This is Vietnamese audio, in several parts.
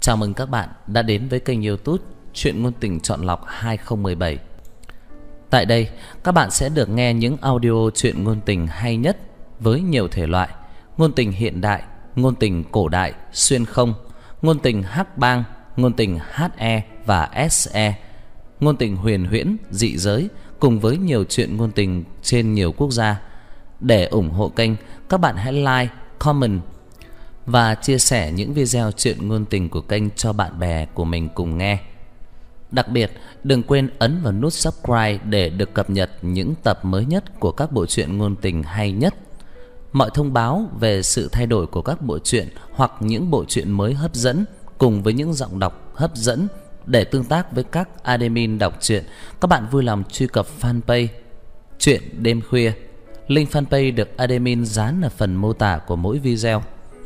Chào mừng các bạn đã đến với kênh YouTube Truyện ngôn tình chọn lọc 2017. Tại đây, các bạn sẽ được nghe những audio truyện ngôn tình hay nhất với nhiều thể loại: ngôn tình hiện đại, ngôn tình cổ đại, xuyên không, ngôn tình hắc bang, ngôn tình HE và SE, ngôn tình huyền huyễn, dị giới, cùng với nhiều truyện ngôn tình trên nhiều quốc gia. Để ủng hộ kênh, các bạn hãy like, comment và chia sẻ những video truyện ngôn tình của kênh cho bạn bè của mình cùng nghe. Đặc biệt, đừng quên ấn vào nút subscribe để được cập nhật những tập mới nhất của các bộ truyện ngôn tình hay nhất. Mọi thông báo về sự thay đổi của các bộ truyện hoặc những bộ truyện mới hấp dẫn cùng với những giọng đọc hấp dẫn, để tương tác với các admin đọc truyện, các bạn vui lòng truy cập fanpage Truyện Đêm Khuya. Link fanpage được admin dán ở phần mô tả của mỗi video.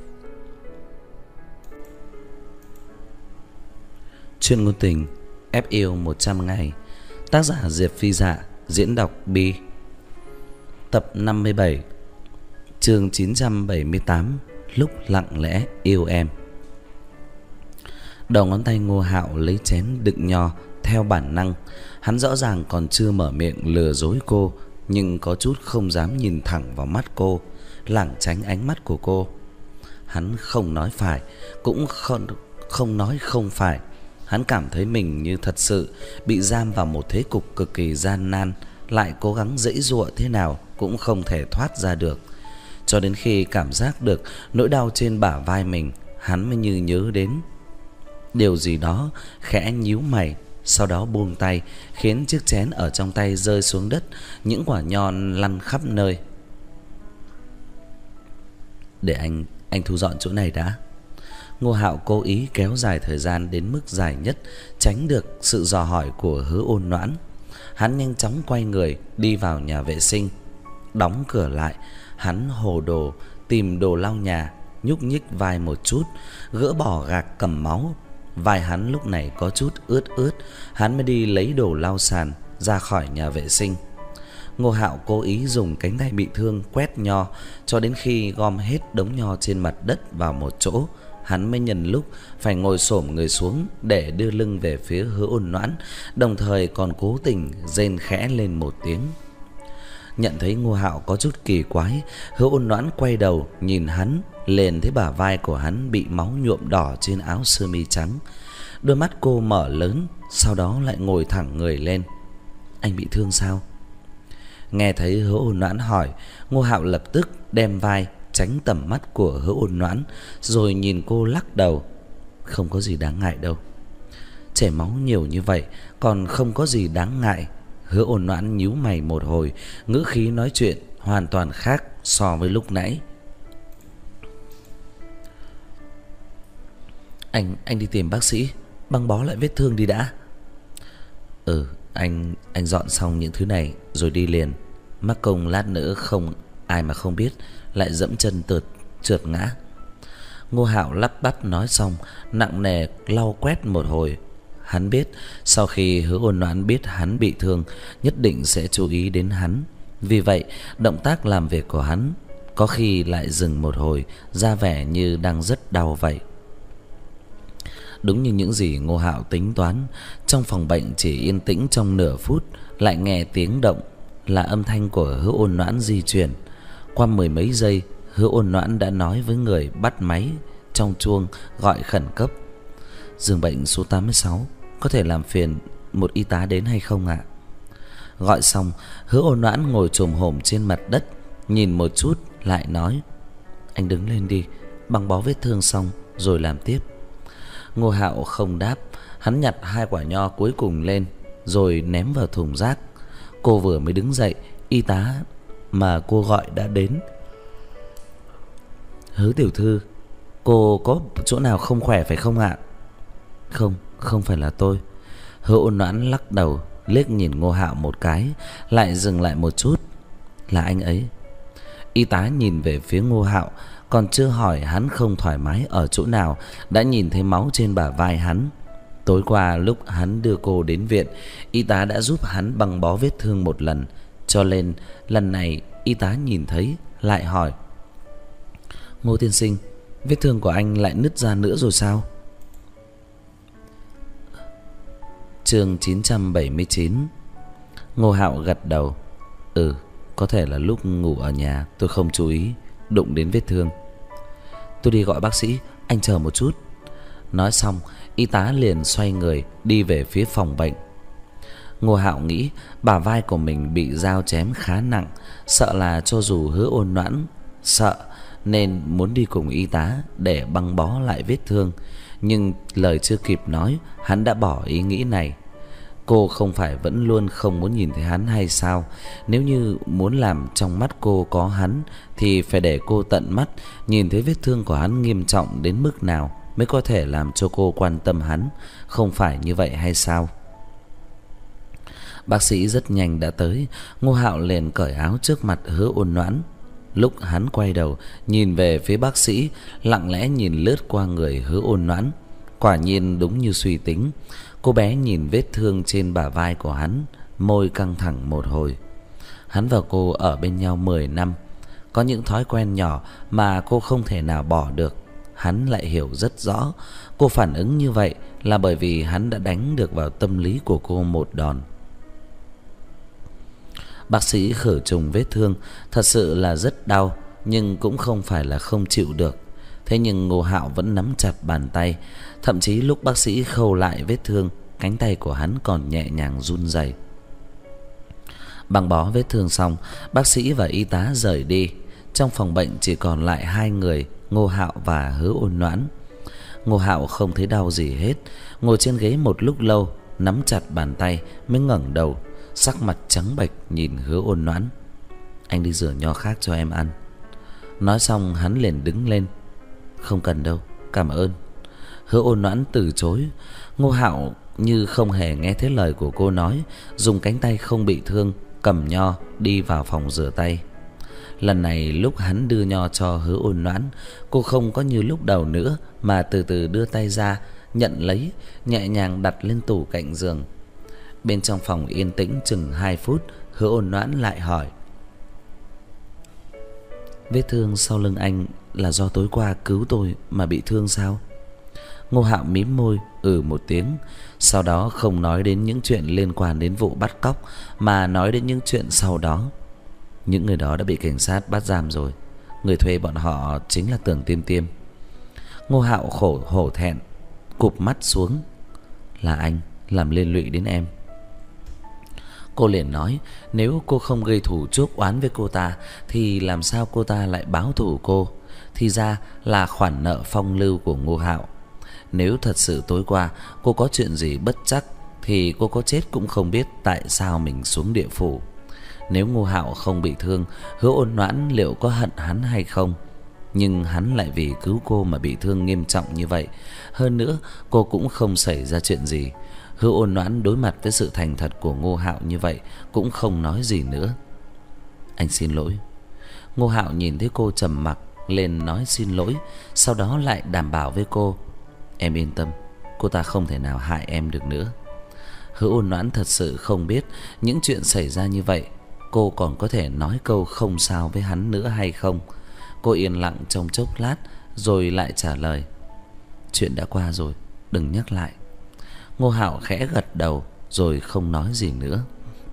Truyện ngôn tình Ép yêu 100 ngày, tác giả Diệp Phi Dạ, diễn đọc Bi. Tập 57, chương 978, lúc lặng lẽ yêu em. Đầu ngón tay Ngô Hạo lấy chén đựng nho theo bản năng. Hắn rõ ràng còn chưa mở miệng lừa dối cô, nhưng có chút không dám nhìn thẳng vào mắt cô, lảng tránh ánh mắt của cô. Hắn không nói phải, cũng không nói không phải. Hắn cảm thấy mình như thật sự bị giam vào một thế cục cực kỳ gian nan, lại cố gắng giãy giụa thế nào cũng không thể thoát ra được. Cho đến khi cảm giác được nỗi đau trên bả vai mình, hắn mới như nhớ đến điều gì đó, khẽ nhíu mày, sau đó buông tay, khiến chiếc chén ở trong tay rơi xuống đất, những quả nho lăn khắp nơi. Để anh thu dọn chỗ này đã. Ngô Hạo cố ý kéo dài thời gian đến mức dài nhất, tránh được sự dò hỏi của Hứa Ôn Noãn. Hắn nhanh chóng quay người đi vào nhà vệ sinh, đóng cửa lại. Hắn hồ đồ tìm đồ lau nhà, nhúc nhích vai một chút, gỡ bỏ gạc cầm máu. Vai hắn lúc này có chút ướt ướt, hắn mới đi lấy đồ lau sàn ra khỏi nhà vệ sinh. Ngô Hạo cố ý dùng cánh tay bị thương quét nho cho đến khi gom hết đống nho trên mặt đất vào một chỗ. Hắn mới nhân lúc phải ngồi xổm người xuống để đưa lưng về phía Hứa Ôn Noãn, đồng thời còn cố tình rên khẽ lên một tiếng. Nhận thấy Ngô Hạo có chút kỳ quái, Hứa Ôn Noãn quay đầu nhìn hắn, liền thấy bả vai của hắn bị máu nhuộm đỏ trên áo sơ mi trắng. Đôi mắt cô mở lớn, sau đó lại ngồi thẳng người lên. Anh bị thương sao? Nghe thấy Hứa Ôn Noãn hỏi, Ngô Hạo lập tức đem vai tránh tầm mắt của Hứa Ôn Noãn, rồi nhìn cô lắc đầu. Không có gì đáng ngại đâu. Chảy máu nhiều như vậy còn không có gì đáng ngại. Hứa Ôn Noãn nhíu mày một hồi, ngữ khí nói chuyện hoàn toàn khác so với lúc nãy. Anh đi tìm bác sĩ băng bó lại vết thương đi đã. Anh dọn xong những thứ này rồi đi liền. Mắc công lát nữa không ai mà không biết lại dẫm chân trượt ngã. Ngô Hạo lắp bắp nói xong, nặng nề lau quét một hồi. Hắn biết sau khi Hứa Ôn Noãn biết hắn bị thương, nhất định sẽ chú ý đến hắn. Vì vậy, động tác làm việc của hắn có khi lại dừng một hồi, ra vẻ như đang rất đau vậy. Đúng như những gì Ngô Hạo tính toán, trong phòng bệnh chỉ yên tĩnh trong nửa phút, lại nghe tiếng động, là âm thanh của Hứa Ôn Noãn di chuyển. Qua mười mấy giây, Hứa Ôn Noãn đã nói với người bắt máy trong chuông gọi khẩn cấp. Giường bệnh số 86, có thể làm phiền một y tá đến hay không ạ? Gọi xong, Hứa Ôn Noãn ngồi chồm hổm trên mặt đất, nhìn một chút lại nói, anh đứng lên đi, băng bó vết thương xong rồi làm tiếp. Ngô Hạo không đáp, hắn nhặt hai quả nho cuối cùng lên rồi ném vào thùng rác. Cô vừa mới đứng dậy, y tá mà cô gọi đã đến. Hứa tiểu thư, cô có chỗ nào không khỏe phải không ạ? Không phải là tôi. Hứa Ôn Noãn lắc đầu, liếc nhìn Ngô Hạo một cái, lại dừng lại một chút. Là anh ấy. Y tá nhìn về phía Ngô Hạo, còn chưa hỏi hắn không thoải mái ở chỗ nào, đã nhìn thấy máu trên bả vai hắn. Tối qua lúc hắn đưa cô đến viện, y tá đã giúp hắn băng bó vết thương một lần, cho nên lần này y tá nhìn thấy lại hỏi, Ngô tiên sinh, vết thương của anh lại nứt ra nữa rồi sao? Chương 979. Ngô Hạo gật đầu. Có thể là lúc ngủ ở nhà tôi không chú ý, đụng đến vết thương. Tôi đi gọi bác sĩ, anh chờ một chút. Nói xong, y tá liền xoay người đi về phía phòng bệnh. Ngô Hạo nghĩ bả vai của mình bị dao chém khá nặng, sợ là cho dù Hứa Ôn Noãn sợ nên muốn đi cùng y tá để băng bó lại vết thương. Nhưng lời chưa kịp nói, hắn đã bỏ ý nghĩ này. Cô không phải vẫn luôn không muốn nhìn thấy hắn hay sao? Nếu như muốn làm trong mắt cô có hắn thì phải để cô tận mắt nhìn thấy vết thương của hắn nghiêm trọng đến mức nào mới có thể làm cho cô quan tâm hắn, không phải như vậy hay sao? Bác sĩ rất nhanh đã tới. Ngô Hạo liền cởi áo trước mặt Hứa Ôn Noãn. Lúc hắn quay đầu nhìn về phía bác sĩ, lặng lẽ nhìn lướt qua người Hứa Ôn Noãn. Quả nhiên đúng như suy tính, cô bé nhìn vết thương trên bả vai của hắn, môi căng thẳng một hồi. Hắn và cô ở bên nhau 10 năm, có những thói quen nhỏ mà cô không thể nào bỏ được. Hắn lại hiểu rất rõ, cô phản ứng như vậy là bởi vì hắn đã đánh được vào tâm lý của cô một đòn. Bác sĩ khử trùng vết thương, thật sự là rất đau, nhưng cũng không phải là không chịu được. Thế nhưng Ngô Hạo vẫn nắm chặt bàn tay, thậm chí lúc bác sĩ khâu lại vết thương, cánh tay của hắn còn nhẹ nhàng run rẩy. Băng bó vết thương xong, bác sĩ và y tá rời đi. Trong phòng bệnh chỉ còn lại hai người, Ngô Hạo và Hứa Ôn Noãn. Ngô Hạo không thấy đau gì hết, ngồi trên ghế một lúc lâu, nắm chặt bàn tay mới ngẩng đầu, sắc mặt trắng bệch nhìn Hứa Ôn Noãn. Anh đi rửa nho khác cho em ăn. Nói xong hắn liền đứng lên. Không cần đâu, cảm ơn. Hứa Ôn Noãn từ chối. Ngô Hạo như không hề nghe thấy lời của cô nói, dùng cánh tay không bị thương cầm nho đi vào phòng rửa tay. Lần này lúc hắn đưa nho cho Hứa Ôn Noãn, cô không có như lúc đầu nữa mà từ từ đưa tay ra, nhận lấy, nhẹ nhàng đặt lên tủ cạnh giường. Bên trong phòng yên tĩnh chừng 2 phút, Hứa Ôn Noãn lại hỏi: Vết thương sau lưng anh là do tối qua cứu tôi mà bị thương sao? Ngô Hạo mím môi một tiếng, sau đó không nói đến những chuyện liên quan đến vụ bắt cóc mà nói đến những chuyện sau đó. Những người đó đã bị cảnh sát bắt giam rồi, người thuê bọn họ chính là Tưởng Tiêm Tiêm. Ngô Hạo hổ thẹn cụp mắt xuống. Là anh làm liên lụy đến em. Cô liền nói nếu cô không gây thù chuốc oán với cô ta thì làm sao cô ta lại báo thù cô? Thì ra là khoản nợ phong lưu của Ngô Hạo. Nếu thật sự tối qua cô có chuyện gì bất trắc thì cô có chết cũng không biết tại sao mình xuống địa phủ. Nếu Ngô Hạo không bị thương, Hứa Ôn Noãn liệu có hận hắn hay không? Nhưng hắn lại vì cứu cô mà bị thương nghiêm trọng như vậy. Hơn nữa cô cũng không xảy ra chuyện gì. Hứa Ôn Noãn đối mặt với sự thành thật của Ngô Hạo như vậy cũng không nói gì nữa. Anh xin lỗi. Ngô Hạo nhìn thấy cô trầm mặc lên nói xin lỗi, sau đó lại đảm bảo với cô: Em yên tâm, cô ta không thể nào hại em được nữa. Hứa Ôn Noãn thật sự không biết những chuyện xảy ra như vậy cô còn có thể nói câu không sao với hắn nữa hay không. Cô yên lặng trong chốc lát rồi lại trả lời: Chuyện đã qua rồi, đừng nhắc lại. Ngô Hạo khẽ gật đầu rồi không nói gì nữa.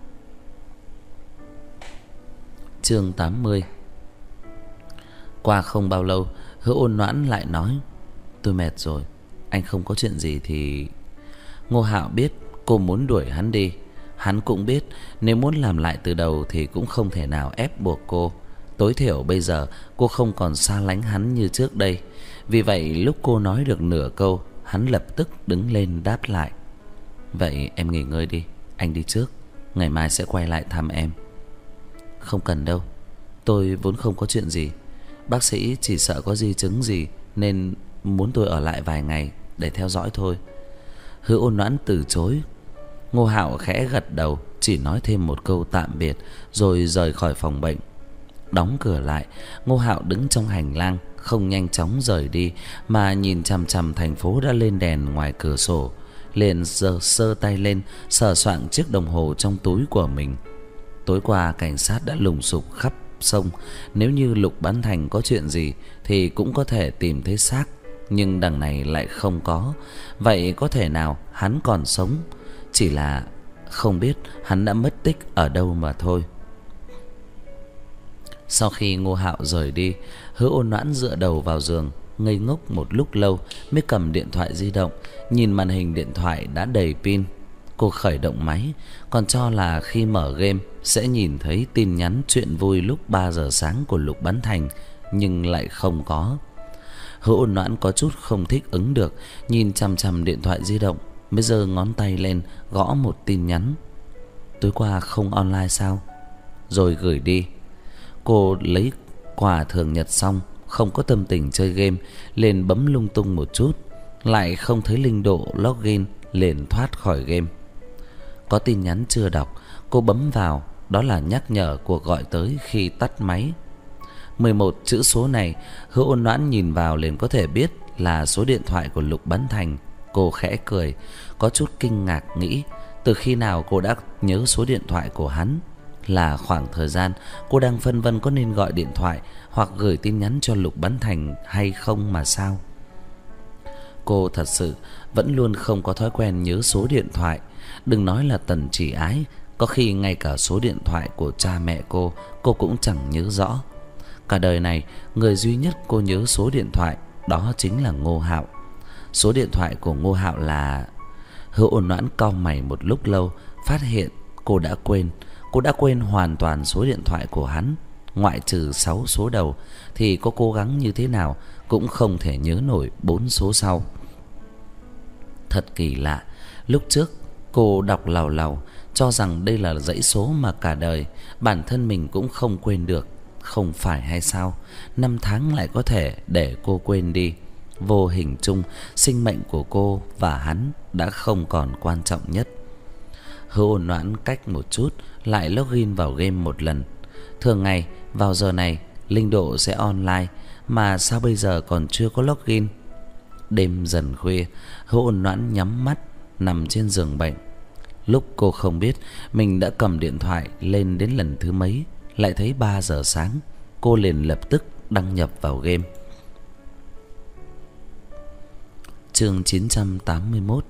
Chương 80. Qua không bao lâu, Hứa Ôn Noãn lại nói: Tôi mệt rồi, anh không có chuyện gì thì... Ngô Hạo biết cô muốn đuổi hắn đi. Hắn cũng biết nếu muốn làm lại từ đầu thì cũng không thể nào ép buộc cô. Tối thiểu bây giờ cô không còn xa lánh hắn như trước đây. Vì vậy lúc cô nói được nửa câu, hắn lập tức đứng lên đáp lại: Vậy em nghỉ ngơi đi, anh đi trước, ngày mai sẽ quay lại thăm em. Không cần đâu, tôi vốn không có chuyện gì. Bác sĩ chỉ sợ có di chứng gì nên muốn tôi ở lại vài ngày để theo dõi thôi. Hứa Ôn Noãn từ chối. Ngô Hạo khẽ gật đầu, chỉ nói thêm một câu tạm biệt rồi rời khỏi phòng bệnh. Đóng cửa lại, Ngô Hạo đứng trong hành lang, không nhanh chóng rời đi mà nhìn chằm chằm thành phố đã lên đèn ngoài cửa sổ, liền giơ tay lên sờ soạng chiếc đồng hồ trong túi của mình. Tối qua cảnh sát đã lùng sục khắp sông, nếu như Lục Bán Thành có chuyện gì thì cũng có thể tìm thấy xác, nhưng đằng này lại không có. Vậy có thể nào hắn còn sống? chỉ là không biết hắn đã mất tích ở đâu mà thôi. Sau khi Ngô Hạo rời đi, Hứa Ôn Noãn dựa đầu vào giường, ngây ngốc một lúc lâu mới cầm điện thoại di động, nhìn màn hình điện thoại đã đầy pin. Cô khởi động máy, còn cho là khi mở game sẽ nhìn thấy tin nhắn chuyện vui lúc 3 giờ sáng của Lục Bán Thành, nhưng lại không có. Hứa Ôn Noãn có chút không thích ứng được, nhìn chằm chằm điện thoại di động, mới giơ ngón tay lên gõ một tin nhắn. Tối qua không online sao? Rồi gửi đi. Cô lấy quà thường nhật xong, không có tâm tình chơi game, liền bấm lung tung một chút, lại không thấy Linh Độ login, liền thoát khỏi game. Có tin nhắn chưa đọc, cô bấm vào, đó là nhắc nhở cuộc gọi tới khi tắt máy. 11 chữ số này, Hứa Ôn Noãn nhìn vào liền có thể biết là số điện thoại của Lục Bán Thành. Cô khẽ cười, có chút kinh ngạc nghĩ, từ khi nào cô đã nhớ số điện thoại của hắn? Là khoảng thời gian cô đang phân vân có nên gọi điện thoại hoặc gửi tin nhắn cho Lục Bán Thành hay không mà sao? Cô thật sự vẫn luôn không có thói quen nhớ số điện thoại. Đừng nói là Tần Chỉ Ái, có khi ngay cả số điện thoại của cha mẹ cô cũng chẳng nhớ rõ. Cả đời này, người duy nhất cô nhớ số điện thoại đó chính là Ngô Hạo. Số điện thoại của Ngô Hạo là... Hứa Ôn Noãn cau mày một lúc lâu, phát hiện cô đã quên. Cô đã quên hoàn toàn số điện thoại của hắn, ngoại trừ 6 số đầu thì có cố gắng như thế nào cũng không thể nhớ nổi 4 số sau. Thật kỳ lạ, lúc trước cô đọc làu làu cho rằng đây là dãy số mà cả đời bản thân mình cũng không quên được. Không phải hay sao, năm tháng lại có thể để cô quên đi. Vô hình chung, sinh mệnh của cô và hắn đã không còn quan trọng nhất. Hứa Ôn Noãn cách một chút lại login vào game một lần. Thường ngày vào giờ này Linh Độ sẽ online, mà sao bây giờ còn chưa có login? Đêm dần khuya, Hứa Ôn Noãn nhắm mắt nằm trên giường bệnh. Lúc cô không biết mình đã cầm điện thoại lên đến lần thứ mấy, lại thấy 3 giờ sáng. Cô liền lập tức đăng nhập vào game. Chương 981.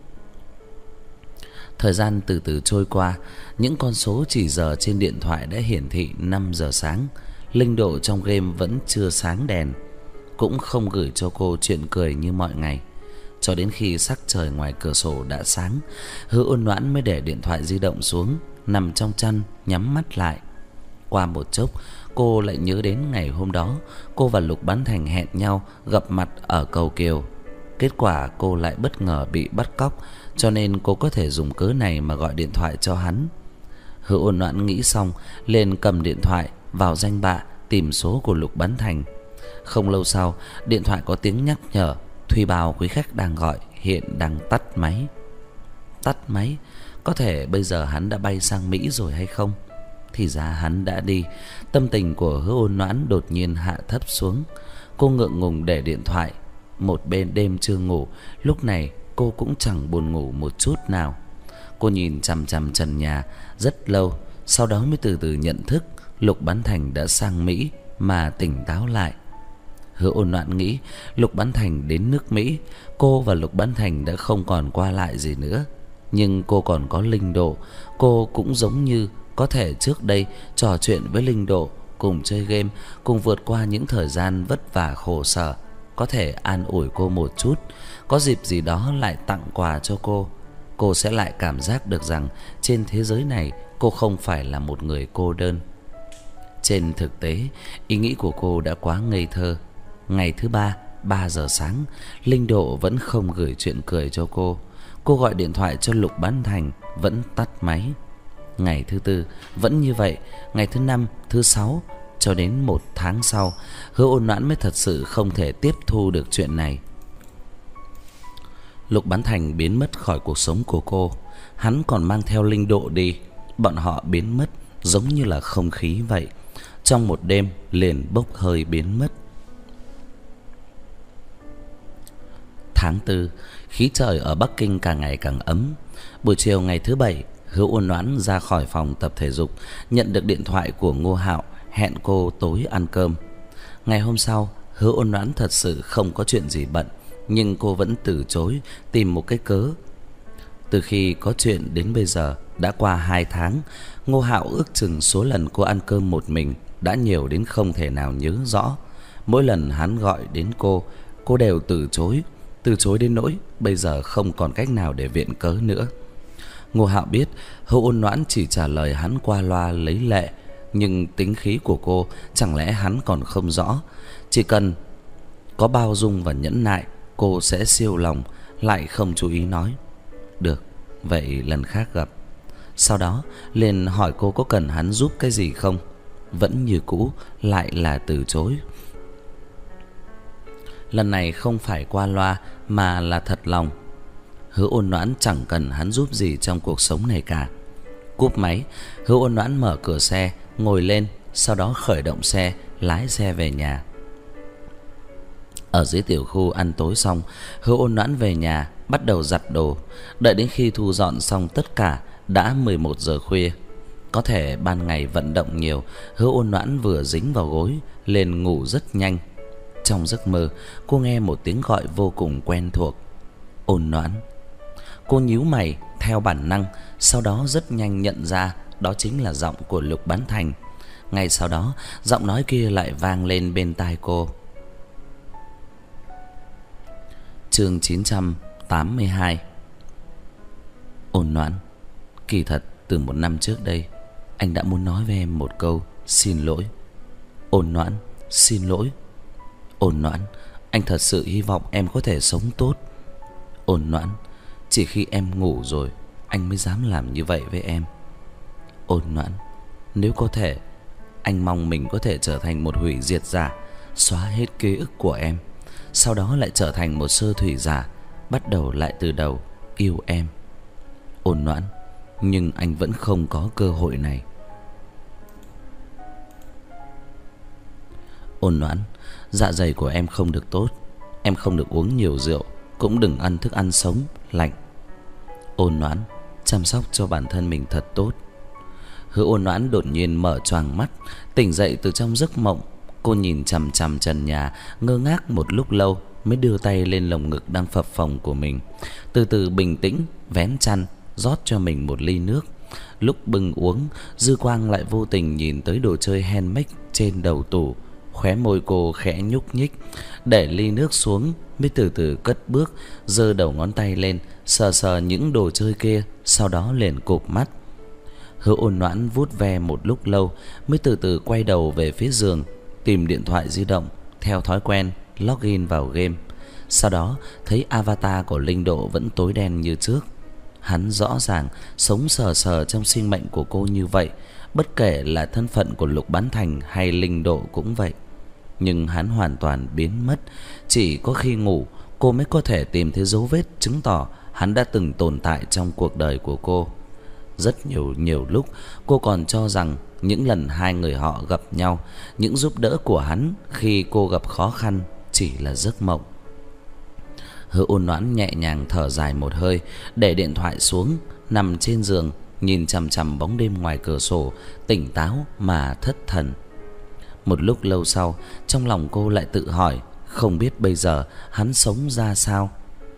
Thời gian từ từ trôi qua, những con số chỉ giờ trên điện thoại đã hiển thị 5 giờ sáng. Linh Độ trong game vẫn chưa sáng đèn, cũng không gửi cho cô chuyện cười như mọi ngày. Cho đến khi sắc trời ngoài cửa sổ đã sáng, Hứa Ôn Noãn mới để điện thoại di động xuống, nằm trong chăn nhắm mắt lại. Qua một chốc, cô lại nhớ đến ngày hôm đó cô và Lục Bán Thành hẹn nhau gặp mặt ở cầu Kiều. Kết quả cô lại bất ngờ bị bắt cóc, cho nên cô có thể dùng cớ này mà gọi điện thoại cho hắn. Hứa Ôn Noãn nghĩ xong, liền cầm điện thoại vào danh bạ tìm số của Lục Bán Thành. Không lâu sau, điện thoại có tiếng nhắc nhở, Thùy báo quý khách đang gọi hiện đang tắt máy. Tắt máy? Có thể bây giờ hắn đã bay sang Mỹ rồi hay không? Thì ra hắn đã đi. Tâm tình của Hứa Ôn Noãn đột nhiên hạ thấp xuống. Cô ngượng ngùng để điện thoại. Một bên đêm chưa ngủ, lúc này cô cũng chẳng buồn ngủ một chút nào. Cô nhìn chằm chằm trần nhà rất lâu, sau đó mới từ từ nhận thức Lục Bán Thành đã sang Mỹ mà tỉnh táo lại. Hứa Ôn Noãn nghĩ Lục Bán Thành đến nước Mỹ, cô và Lục Bán Thành đã không còn qua lại gì nữa. Nhưng cô còn có Linh Độ, cô cũng giống như có thể trước đây trò chuyện với Linh Độ, cùng chơi game, cùng vượt qua những thời gian vất vả khổ sở, có thể an ủi cô một chút, có dịp gì đó lại tặng quà cho cô sẽ lại cảm giác được rằng trên thế giới này cô không phải là một người cô đơn. Trên thực tế, ý nghĩ của cô đã quá ngây thơ. Ngày thứ 3 giờ sáng, Linh Độ vẫn không gửi chuyện cười cho cô. Cô gọi điện thoại cho Lục Bán Thành vẫn tắt máy. Ngày thứ 4 vẫn như vậy. Ngày thứ 5, thứ 6, cho đến 1 tháng sau, Hứa Ôn Noãn mới thật sự không thể tiếp thu được chuyện này. Lục Bán Thành biến mất khỏi cuộc sống của cô. Hắn còn mang theo Linh Độ đi. Bọn họ biến mất giống như là không khí vậy, trong một đêm liền bốc hơi biến mất. Tháng 4, khí trời ở Bắc Kinh càng ngày càng ấm. Buổi chiều ngày thứ 7, Hứa Ôn Noãn ra khỏi phòng tập thể dục, nhận được điện thoại của Ngô Hạo hẹn cô tối ăn cơm. Ngày hôm sau, Hứa Ôn Noãn thật sự không có chuyện gì bận, nhưng cô vẫn từ chối, tìm một cái cớ. Từ khi có chuyện đến bây giờ đã qua 2 tháng, Ngô Hạo ước chừng số lần cô ăn cơm một mình đã nhiều đến không thể nào nhớ rõ. Mỗi lần hắn gọi đến cô đều từ chối đến nỗi bây giờ không còn cách nào để viện cớ nữa. Ngô Hạo biết Hữu Ôn Noãn chỉ trả lời hắn qua loa lấy lệ, nhưng tính khí của cô chẳng lẽ hắn còn không rõ. Chỉ cần có bao dung và nhẫn nại, cô sẽ siêu lòng, lại không chú ý nói được, vậy lần khác gặp. Sau đó liền hỏi cô có cần hắn giúp cái gì không, vẫn như cũ lại là từ chối. Lần này không phải qua loa mà là thật lòng. Hữu Ôn Noãn chẳng cần hắn giúp gì trong cuộc sống này cả. Cúp máy, Hữu Ôn Noãn mở cửa xe, ngồi lên, sau đó khởi động xe, lái xe về nhà. Ở dưới tiểu khu ăn tối xong, Hữu Ôn Noãn về nhà bắt đầu giặt đồ. Đợi đến khi thu dọn xong tất cả đã 11 giờ khuya. Có thể ban ngày vận động nhiều, Hữu Ôn Noãn vừa dính vào gối liền ngủ rất nhanh. Trong giấc mơ, cô nghe một tiếng gọi vô cùng quen thuộc. Ôn Noãn. Cô nhíu mày theo bản năng, sau đó rất nhanh nhận ra đó chính là giọng của Lục Bán Thành. Ngay sau đó, giọng nói kia lại vang lên bên tai cô. Chương 982. Ôn Noãn, kỳ thật từ 1 năm trước đây, anh đã muốn nói với em một câu xin lỗi. Ôn Noãn, xin lỗi. Ôn Noãn, anh thật sự hy vọng em có thể sống tốt. Ôn Noãn, chỉ khi em ngủ rồi anh mới dám làm như vậy với em. Ôn Noãn, nếu có thể, anh mong mình có thể trở thành một hủy diệt giả, xóa hết ký ức của em, sau đó lại trở thành một sơ thủy giả, bắt đầu lại từ đầu yêu em. Ôn Noãn, nhưng anh vẫn không có cơ hội này. Ôn Noãn, dạ dày của em không được tốt, em không được uống nhiều rượu, cũng đừng ăn thức ăn sống, lạnh. Ôn Noãn, chăm sóc cho bản thân mình thật tốt. Hứa Ôn Noãn đột nhiên mở choàng mắt, tỉnh dậy từ trong giấc mộng. Cô nhìn chằm chằm trần nhà, ngơ ngác một lúc lâu mới đưa tay lên lồng ngực đang phập phồng của mình, từ từ bình tĩnh vén chăn, rót cho mình một ly nước. Lúc bưng uống, dư quang lại vô tình nhìn tới đồ chơi handmade trên đầu tủ. Khóe môi cô khẽ nhúc nhích, để ly nước xuống mới từ từ cất bước, giơ đầu ngón tay lên sờ sờ những đồ chơi kia, sau đó liền cụp mắt. Hứa Ôn Noãn vuốt ve một lúc lâu mới từ từ quay đầu về phía giường, tìm điện thoại di động, theo thói quen login vào game. Sau đó thấy avatar của Linh Độ vẫn tối đen như trước. Hắn rõ ràng sống sờ sờ trong sinh mệnh của cô như vậy, bất kể là thân phận của Lục Bán Thành hay Linh Độ cũng vậy. Nhưng hắn hoàn toàn biến mất, chỉ có khi ngủ cô mới có thể tìm thấy dấu vết chứng tỏ hắn đã từng tồn tại trong cuộc đời của cô. Rất nhiều lúc cô còn cho rằng những lần hai người họ gặp nhau, những giúp đỡ của hắn khi cô gặp khó khăn chỉ là giấc mộng. Hứa Ôn Noãn nhẹ nhàng thở dài một hơi, để điện thoại xuống, nằm trên giường, nhìn chằm chằm bóng đêm ngoài cửa sổ, tỉnh táo mà thất thần. Một lúc lâu sau, trong lòng cô lại tự hỏi, không biết bây giờ hắn sống ra sao.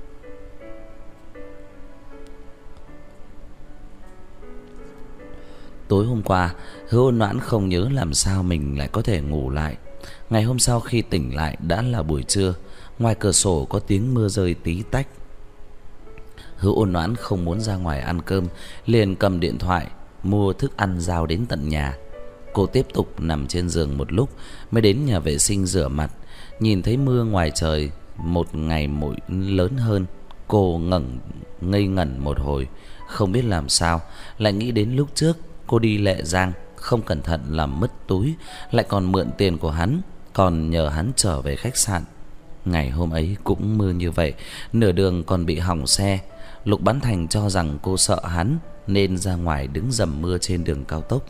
Tối hôm qua, Hứa Ôn Noãn không nhớ làm sao mình lại có thể ngủ lại. Ngày hôm sau khi tỉnh lại đã là buổi trưa, ngoài cửa sổ có tiếng mưa rơi tí tách. Hứa Ôn Noãn không muốn ra ngoài ăn cơm, liền cầm điện thoại mua thức ăn giao đến tận nhà. Cô tiếp tục nằm trên giường một lúc mới đến nhà vệ sinh rửa mặt. Nhìn thấy mưa ngoài trời một ngày một lớn hơn, cô ngây ngẩn một hồi, không biết làm sao, lại nghĩ đến lúc trước cô đi Lệ Giang không cẩn thận làm mất túi, lại còn mượn tiền của hắn, còn nhờ hắn trở về khách sạn. Ngày hôm ấy cũng mưa như vậy, nửa đường còn bị hỏng xe. Lục Bán Thành cho rằng cô sợ hắn nên ra ngoài đứng dầm mưa trên đường cao tốc.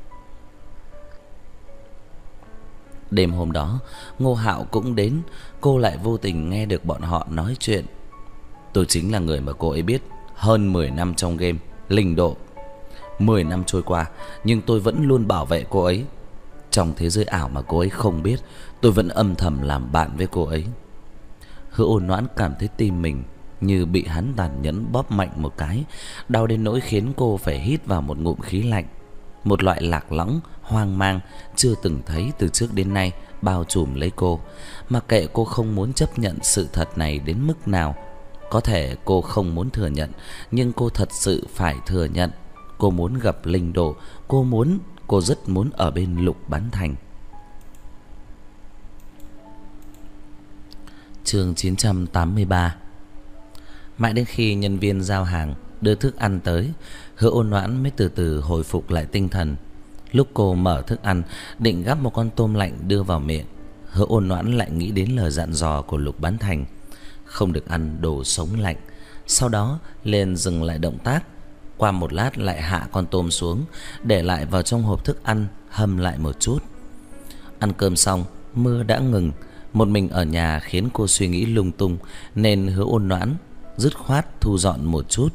Đêm hôm đó, Ngô Hạo cũng đến, cô lại vô tình nghe được bọn họ nói chuyện. Tôi chính là người mà cô ấy biết hơn 10 năm trong game, Linh Độ. 10 năm trôi qua, nhưng tôi vẫn luôn bảo vệ cô ấy. Trong thế giới ảo mà cô ấy không biết, tôi vẫn âm thầm làm bạn với cô ấy. Hứa Ôn Noãn cảm thấy tim mình như bị hắn tàn nhẫn bóp mạnh một cái, đau đến nỗi khiến cô phải hít vào một ngụm khí lạnh. Một loại lạc lõng, hoang mang chưa từng thấy từ trước đến nay bao trùm lấy cô. Mặc kệ cô không muốn chấp nhận sự thật này đến mức nào, có thể cô không muốn thừa nhận, nhưng cô thật sự phải thừa nhận. Cô muốn gặp Linh Đồ, cô rất muốn ở bên Lục Bán Thành. Chương 983. Mãi đến khi nhân viên giao hàng đưa thức ăn tới, Hứa Ôn Noãn mới từ từ hồi phục lại tinh thần. Lúc cô mở thức ăn, định gắp một con tôm lạnh đưa vào miệng, Hứa Ôn Noãn lại nghĩ đến lời dặn dò của Lục Bán Thành, không được ăn đồ sống lạnh. Sau đó liền dừng lại động tác, qua một lát lại hạ con tôm xuống, để lại vào trong hộp thức ăn, hâm lại một chút. Ăn cơm xong, mưa đã ngừng. Một mình ở nhà khiến cô suy nghĩ lung tung, nên Hứa Ôn Noãn dứt khoát thu dọn một chút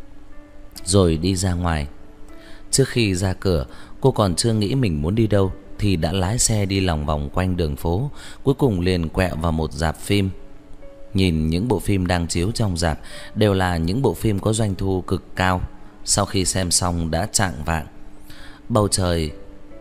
rồi đi ra ngoài. Trước khi ra cửa, cô còn chưa nghĩ mình muốn đi đâu thì đã lái xe đi lòng vòng quanh đường phố, cuối cùng liền quẹo vào một rạp phim. Nhìn những bộ phim đang chiếu trong rạp đều là những bộ phim có doanh thu cực cao. Sau khi xem xong đã chạng vạng. Bầu trời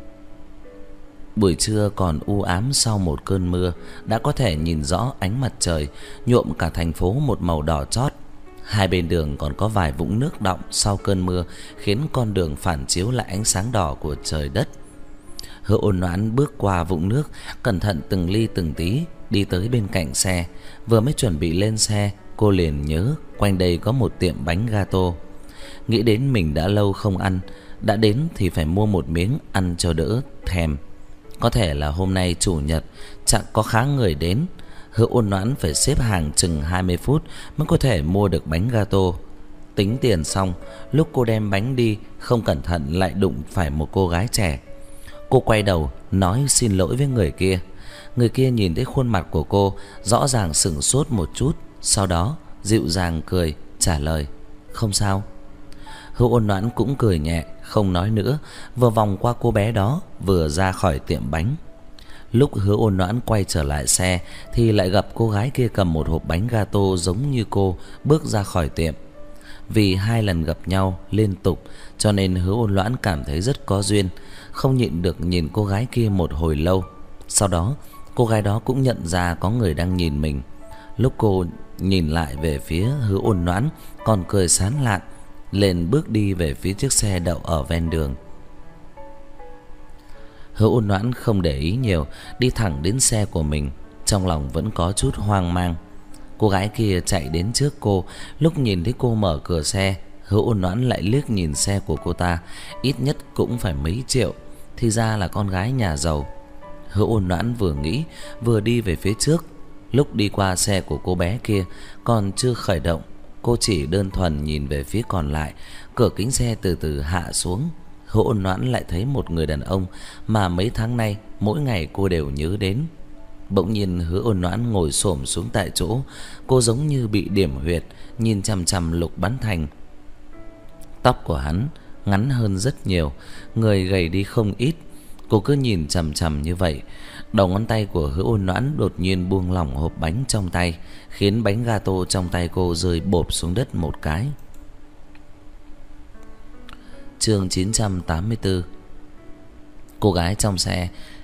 buổi trưa còn u ám sau một cơn mưa, đã có thể nhìn rõ ánh mặt trời nhuộm cả thành phố một màu đỏ chót. Hai bên đường còn có vài vũng nước đọng sau cơn mưa, khiến con đường phản chiếu lại ánh sáng đỏ của trời đất. Hứa Ôn Noãn bước qua vũng nước, cẩn thận từng ly từng tí đi tới bên cạnh xe. Vừa mới chuẩn bị lên xe, cô liền nhớ quanh đây có một tiệm bánh gato. Nghĩ đến mình đã lâu không ăn, đã đến thì phải mua một miếng ăn cho đỡ thèm. Có thể là hôm nay chủ nhật, chẳng có khá người đến. Hứa Ôn Noãn phải xếp hàng chừng 20 phút mới có thể mua được bánh gato. Tính tiền xong, lúc cô đem bánh đi, không cẩn thận lại đụng phải một cô gái trẻ. Cô quay đầu nói xin lỗi với người kia. Người kia nhìn thấy khuôn mặt của cô, rõ ràng sững sốt một chút, sau đó dịu dàng cười trả lời không sao. Hứa Ôn Noãn cũng cười nhẹ, không nói nữa, vừa vòng qua cô bé đó, vừa ra khỏi tiệm bánh. Lúc Hứa Ôn Noãn quay trở lại xe thì lại gặp cô gái kia cầm một hộp bánh gato giống như cô bước ra khỏi tiệm. Vì hai lần gặp nhau liên tục cho nên Hứa Ôn Noãn cảm thấy rất có duyên, không nhịn được nhìn cô gái kia một hồi lâu. Sau đó cô gái đó cũng nhận ra có người đang nhìn mình. Lúc cô nhìn lại về phía Hứa Ôn Noãn, còn cười sán lạn, liền bước đi về phía chiếc xe đậu ở ven đường. Hứa Ôn Noãn không để ý nhiều, đi thẳng đến xe của mình, trong lòng vẫn có chút hoang mang. Cô gái kia chạy đến trước cô, lúc nhìn thấy cô mở cửa xe, Hứa Ôn Noãn lại liếc nhìn xe của cô ta, ít nhất cũng phải mấy triệu, thì ra là con gái nhà giàu. Hứa Ôn Noãn vừa nghĩ vừa đi về phía trước. Lúc đi qua xe của cô bé kia còn chưa khởi động, cô chỉ đơn thuần nhìn về phía còn lại. Cửa kính xe từ từ hạ xuống. Hứa Ôn Noãn lại thấy một người đàn ông mà mấy tháng nay mỗi ngày cô đều nhớ đến. Bỗng nhiên Hứa Ôn Noãn ngồi xổm xuống tại chỗ, cô giống như bị điểm huyệt, nhìn chằm chằm Lục Bán Thành. Tóc của hắn ngắn hơn rất nhiều, người gầy đi không ít. Cô cứ nhìn chằm chằm như vậy, đầu ngón tay của Hứa Ôn Noãn đột nhiên buông lỏng hộp bánh trong tay, khiến bánh gato trong tay cô rơi bộp xuống đất một cái. Chương 984. Cô gái trong xe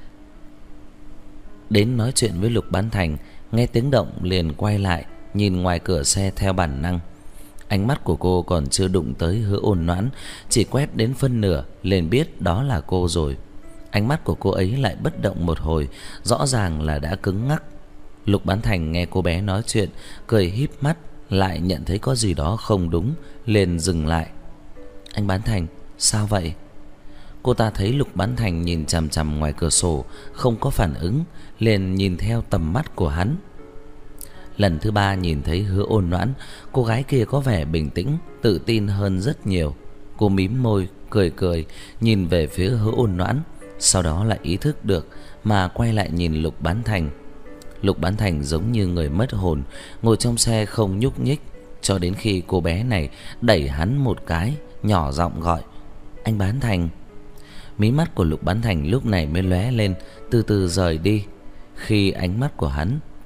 đến nói chuyện với Lục Bán Thành, nghe tiếng động liền quay lại, nhìn ngoài cửa xe theo bản năng. Ánh mắt của cô còn chưa đụng tới Hứa Ôn Noãn, chỉ quét đến phân nửa liền biết đó là cô rồi. Ánh mắt của cô ấy lại bất động một hồi, rõ ràng là đã cứng ngắc. Lục Bán Thành nghe cô bé nói chuyện, cười híp mắt, lại nhận thấy có gì đó không đúng, liền dừng lại. Anh Bán Thành, sao vậy? Cô ta thấy Lục Bán Thành nhìn chằm chằm ngoài cửa sổ, không có phản ứng, liền nhìn theo tầm mắt của hắn. Lần thứ ba nhìn thấy Hứa Ôn Noãn, cô gái kia có vẻ bình tĩnh, tự tin hơn rất nhiều. Cô mím môi, cười cười, nhìn về phía Hứa Ôn Noãn, sau đó lại ý thức được mà quay lại nhìn Lục Bán Thành. Lục Bán Thành giống như người mất hồn, ngồi trong xe không nhúc nhích, cho đến khi cô bé này đẩy hắn một cái, nhỏ giọng gọi: "Anh Bán Thành." Mí mắt của Lục Bán Thành lúc này mới lóe lên, từ từ rời đi. Khi ánh mắt của hắn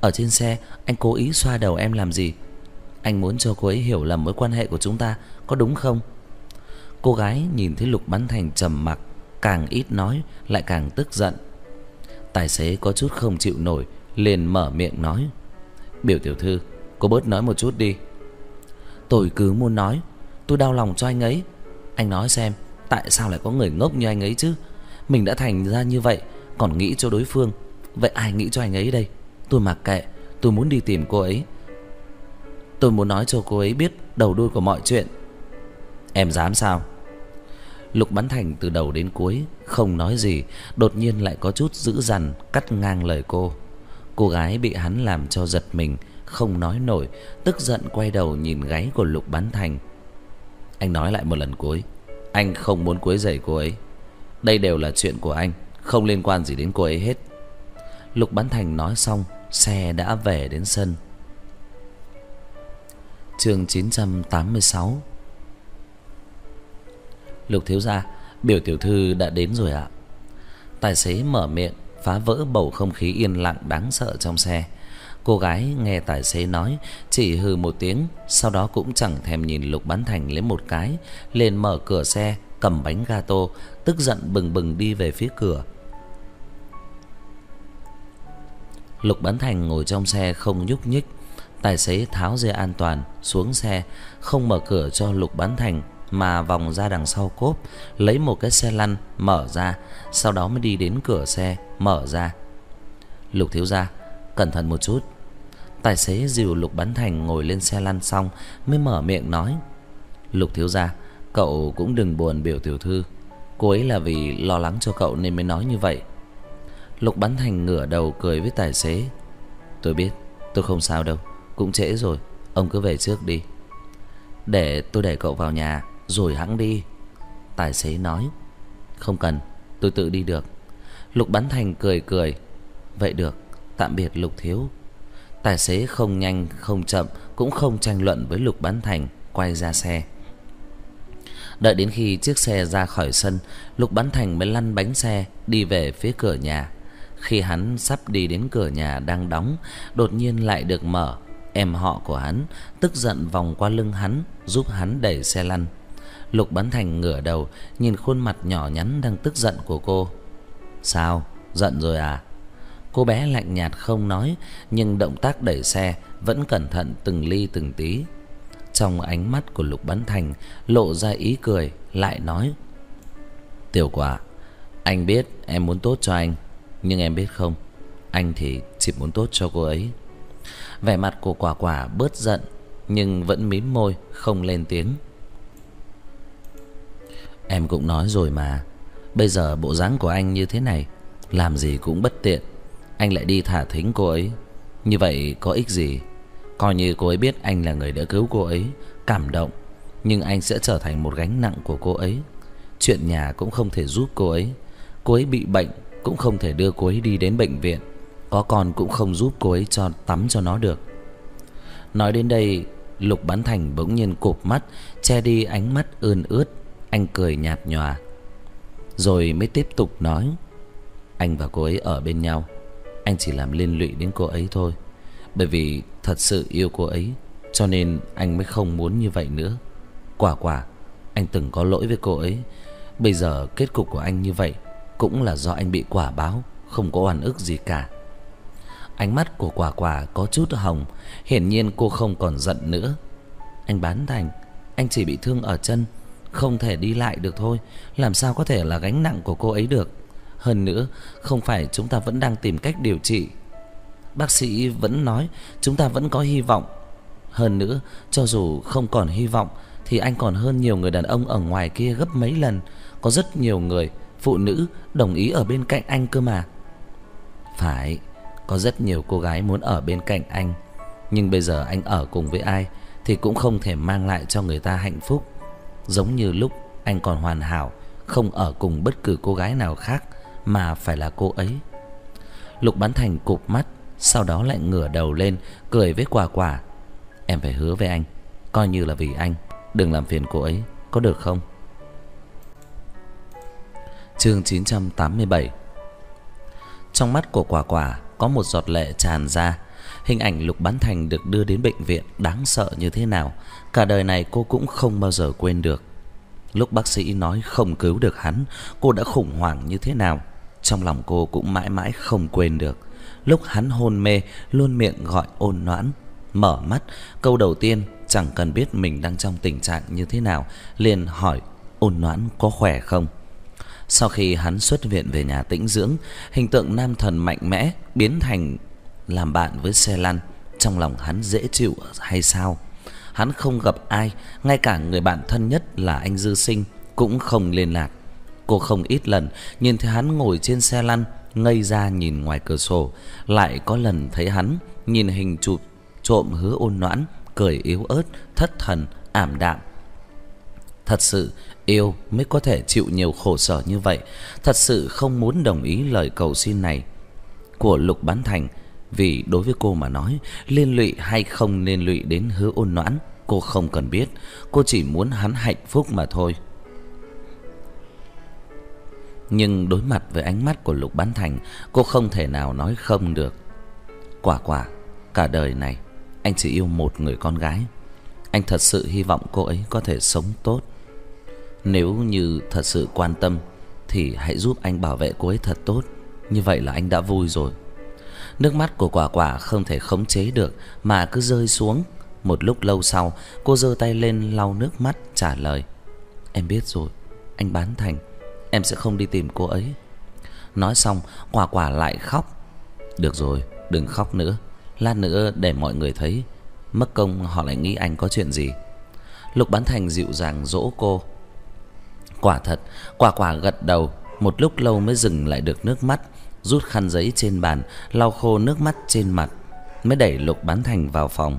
Ở trên xe anh cố ý xoa đầu em làm gì? Anh muốn cho cô ấy hiểu lầm mối quan hệ của chúng ta, có đúng không? Cô gái nhìn thấy Lục Bán Thành trầm mặc, càng ít nói lại càng tức giận. Tài xế có chút không chịu nổi, liền mở miệng nói: "Biểu tiểu thư, cô bớt nói một chút đi." "Tôi cứ muốn nói, tôi đau lòng cho anh ấy. Anh nói xem, tại sao lại có người ngốc như anh ấy chứ? Mình đã thành ra như vậy, còn nghĩ cho đối phương, vậy ai nghĩ cho anh ấy đây? Tôi mặc kệ, tôi muốn đi tìm cô ấy. Tôi muốn nói cho cô ấy biết đầu đuôi của mọi chuyện." "Em dám sao?" Lục Bán Thành từ đầu đến cuối không nói gì, đột nhiên lại có chút dữ dằn cắt ngang lời cô. Cô gái bị hắn làm cho giật mình, không nói nổi, tức giận quay đầu nhìn gáy của Lục Bán Thành. "Anh nói lại một lần cuối, anh không muốn quấy rầy cô ấy. Đây đều là chuyện của anh, không liên quan gì đến cô ấy hết." Lục Bán Thành nói xong, xe đã về đến sân. Chương 986. "Lục thiếu gia, biểu tiểu thư đã đến rồi ạ." Tài xế mở miệng, phá vỡ bầu không khí yên lặng đáng sợ trong xe. Cô gái nghe tài xế nói, chỉ hừ một tiếng, sau đó cũng chẳng thèm nhìn Lục Bán Thành lấy một cái, liền mở cửa xe, cầm bánh gato, tức giận bừng bừng đi về phía cửa. Lục Bán Thành ngồi trong xe không nhúc nhích. Tài xế tháo dây an toàn xuống xe, không mở cửa cho Lục Bán Thành mà vòng ra đằng sau cốp, lấy một cái xe lăn mở ra, sau đó mới đi đến cửa xe mở ra. "Lục thiếu gia, cẩn thận một chút." Tài xế dìu Lục Bán Thành ngồi lên xe lăn xong mới mở miệng nói: "Lục thiếu gia, cậu cũng đừng buồn biểu tiểu thư. Cô ấy là vì lo lắng cho cậu nên mới nói như vậy." Lục Bán Thành ngửa đầu cười với tài xế: "Tôi biết, tôi không sao đâu, cũng trễ rồi, ông cứ về trước đi." "Để tôi đẩy cậu vào nhà rồi hẵng đi." Tài xế nói. "Không cần, tôi tự đi được." Lục Bán Thành cười cười: "Vậy được, tạm biệt Lục thiếu." Tài xế không nhanh không chậm cũng không tranh luận với Lục Bán Thành, quay ra xe. Đợi đến khi chiếc xe ra khỏi sân, Lục Bán Thành mới lăn bánh xe đi về phía cửa nhà. Khi hắn sắp đi đến cửa nhà đang đóng, đột nhiên lại được mở. Em họ của hắn tức giận vòng qua lưng hắn, giúp hắn đẩy xe lăn. Lục Bán Thành ngửa đầu nhìn khuôn mặt nhỏ nhắn đang tức giận của cô. "Sao, giận rồi à?" Cô bé lạnh nhạt không nói, nhưng động tác đẩy xe vẫn cẩn thận từng ly từng tí. Trong ánh mắt của Lục Bán Thành lộ ra ý cười, lại nói: "Tiểu Quả, anh biết em muốn tốt cho anh, nhưng em biết không, anh thì chỉ muốn tốt cho cô ấy." Vẻ mặt của Quả Quả bớt giận, nhưng vẫn mím môi không lên tiếng. "Em cũng nói rồi mà, bây giờ bộ dáng của anh như thế này, làm gì cũng bất tiện. Anh lại đi thả thính cô ấy, như vậy có ích gì? Coi như cô ấy biết anh là người đã cứu cô ấy, cảm động, nhưng anh sẽ trở thành một gánh nặng của cô ấy. Chuyện nhà cũng không thể giúp cô ấy bị bệnh cũng không thể đưa cô ấy đi đến bệnh viện, có con cũng không giúp cô ấy cho tắm cho nó được." Nói đến đây, Lục Bán Thành bỗng nhiên cụp mắt, che đi ánh mắt ươn ướt. Anh cười nhạt nhòa, rồi mới tiếp tục nói: "Anh và cô ấy ở bên nhau, anh chỉ làm liên lụy đến cô ấy thôi. Bởi vì thật sự yêu cô ấy, cho nên anh mới không muốn như vậy nữa. Quả Quả, anh từng có lỗi với cô ấy. Bây giờ kết cục của anh như vậy cũng là do anh bị quả báo, không có oan ức gì cả." Ánh mắt của Quả Quả có chút hồng, hiển nhiên cô không còn giận nữa. "Anh Bán Thành, anh chỉ bị thương ở chân, không thể đi lại được thôi, làm sao có thể là gánh nặng của cô ấy được. Hơn nữa, không phải chúng ta vẫn đang tìm cách điều trị. Bác sĩ vẫn nói chúng ta vẫn có hy vọng. Hơn nữa, cho dù không còn hy vọng thì anh còn hơn nhiều người đàn ông ở ngoài kia gấp mấy lần. Có rất nhiều người, phụ nữ đồng ý ở bên cạnh anh cơ mà." "Phải, có rất nhiều cô gái muốn ở bên cạnh anh, nhưng bây giờ anh ở cùng với ai thì cũng không thể mang lại cho người ta hạnh phúc. Giống như lúc anh còn hoàn hảo, không ở cùng bất cứ cô gái nào khác mà phải là cô ấy." Lục Bán Thành cụp mắt, sau đó lại ngửa đầu lên cười với Quả Quả: "Em phải hứa với anh, coi như là vì anh, đừng làm phiền cô ấy, có được không?" Chương 987. Trong mắt của Quả Quả có một giọt lệ tràn ra. Hình ảnh Lục Bán Thành được đưa đến bệnh viện đáng sợ như thế nào, cả đời này cô cũng không bao giờ quên được. Lúc bác sĩ nói không cứu được hắn, cô đã khủng hoảng như thế nào, trong lòng cô cũng mãi mãi không quên được. Lúc hắn hôn mê, luôn miệng gọi Ôn Noãn, mở mắt, câu đầu tiên chẳng cần biết mình đang trong tình trạng như thế nào, liền hỏi Ôn Noãn có khỏe không. Sau khi hắn xuất viện về nhà tĩnh dưỡng, hình tượng nam thần mạnh mẽ biến thành làm bạn với xe lăn, trong lòng hắn dễ chịu hay sao? Hắn không gặp ai, ngay cả người bạn thân nhất là anh Dư Sinh cũng không liên lạc. Cô không ít lần nhìn thấy hắn ngồi trên xe lăn, ngây ra nhìn ngoài cửa sổ, lại có lần thấy hắn nhìn hình chụp trộm Hứa Ôn Noãn, cười yếu ớt, thất thần, ảm đạm. Thật sự yêu mới có thể chịu nhiều khổ sở như vậy, thật sự không muốn đồng ý lời cầu xin này của Lục Bán Thành, vì đối với cô mà nói, liên lụy hay không liên lụy đến Hứa Ôn Noãn, cô không cần biết, cô chỉ muốn hắn hạnh phúc mà thôi. Nhưng đối mặt với ánh mắt của Lục Bán Thành, cô không thể nào nói không được. Quả quả, cả đời này anh chỉ yêu một người con gái. Anh thật sự hy vọng cô ấy có thể sống tốt. Nếu như thật sự quan tâm thì hãy giúp anh bảo vệ cô ấy thật tốt, như vậy là anh đã vui rồi. Nước mắt của Quả Quả không thể khống chế được mà cứ rơi xuống. Một lúc lâu sau, cô giơ tay lên lau nước mắt trả lời: "Em biết rồi, anh Bán Thành, em sẽ không đi tìm cô ấy." Nói xong, Quả Quả lại khóc. "Được rồi, đừng khóc nữa, lát nữa để mọi người thấy, mất công họ lại nghĩ anh có chuyện gì." Lục Bán Thành dịu dàng dỗ cô. Quả thật, Quả Quả gật đầu, một lúc lâu mới dừng lại được nước mắt, rút khăn giấy trên bàn lau khô nước mắt trên mặt, mới đẩy Lục Bán Thành vào phòng.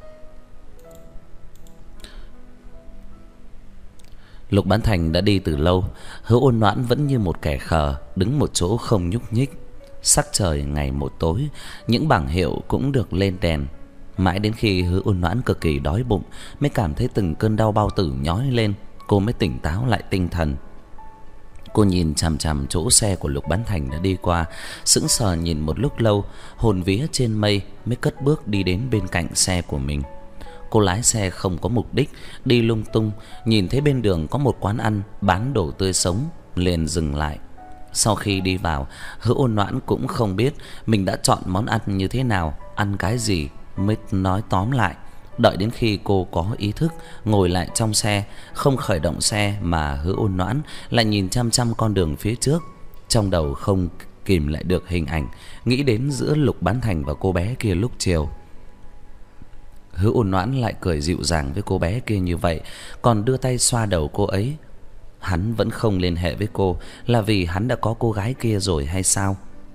Lục Bán Thành đã đi từ lâu, Hứa Ôn Noãn vẫn như một kẻ khờ đứng một chỗ không nhúc nhích. Sắc trời ngày một tối, những bảng hiệu cũng được lên đèn. Mãi đến khi Hứa Ôn Noãn cực kỳ đói bụng, mới cảm thấy từng cơn đau bao tử nhói lên, cô mới tỉnh táo lại tinh thần. Cô nhìn chằm chằm chỗ xe của Lục Bán Thành đã đi qua, sững sờ nhìn một lúc lâu, hồn vía trên mây, mới cất bước đi đến bên cạnh xe của mình. Cô lái xe không có mục đích, đi lung tung, nhìn thấy bên đường có một quán ăn bán đồ tươi sống, liền dừng lại. Sau khi đi vào, Hứa Ôn Noãn cũng không biết mình đã chọn món ăn như thế nào, ăn cái gì, mới nói tóm lại. Đợi đến khi cô có ý thức ngồi lại trong xe, không khởi động xe, mà Hứa Ôn Noãn lại nhìn chăm chăm con đường phía trước, trong đầu không kìm lại được hình ảnh nghĩ đến giữa Lục Bán Thành và cô bé kia lúc chiều. Hứa Ôn Noãn lại cười dịu dàng với cô bé kia như vậy, còn đưa tay xoa đầu cô ấy. Hắn vẫn không liên hệ với cô là vì hắn đã có cô gái kia rồi hay sao?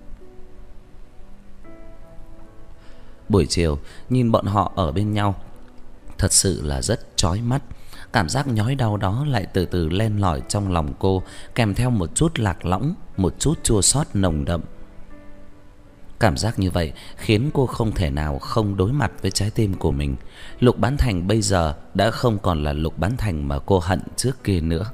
Buổi chiều nhìn bọn họ ở bên nhau, thật sự là rất chói mắt. Cảm giác nhói đau đó lại từ từ len lỏi trong lòng cô, kèm theo một chút lạc lõng, một chút chua xót nồng đậm. Cảm giác như vậy khiến cô không thể nào không đối mặt với trái tim của mình. Lục Bán Thành bây giờ đã không còn là Lục Bán Thành mà cô hận trước kia nữa.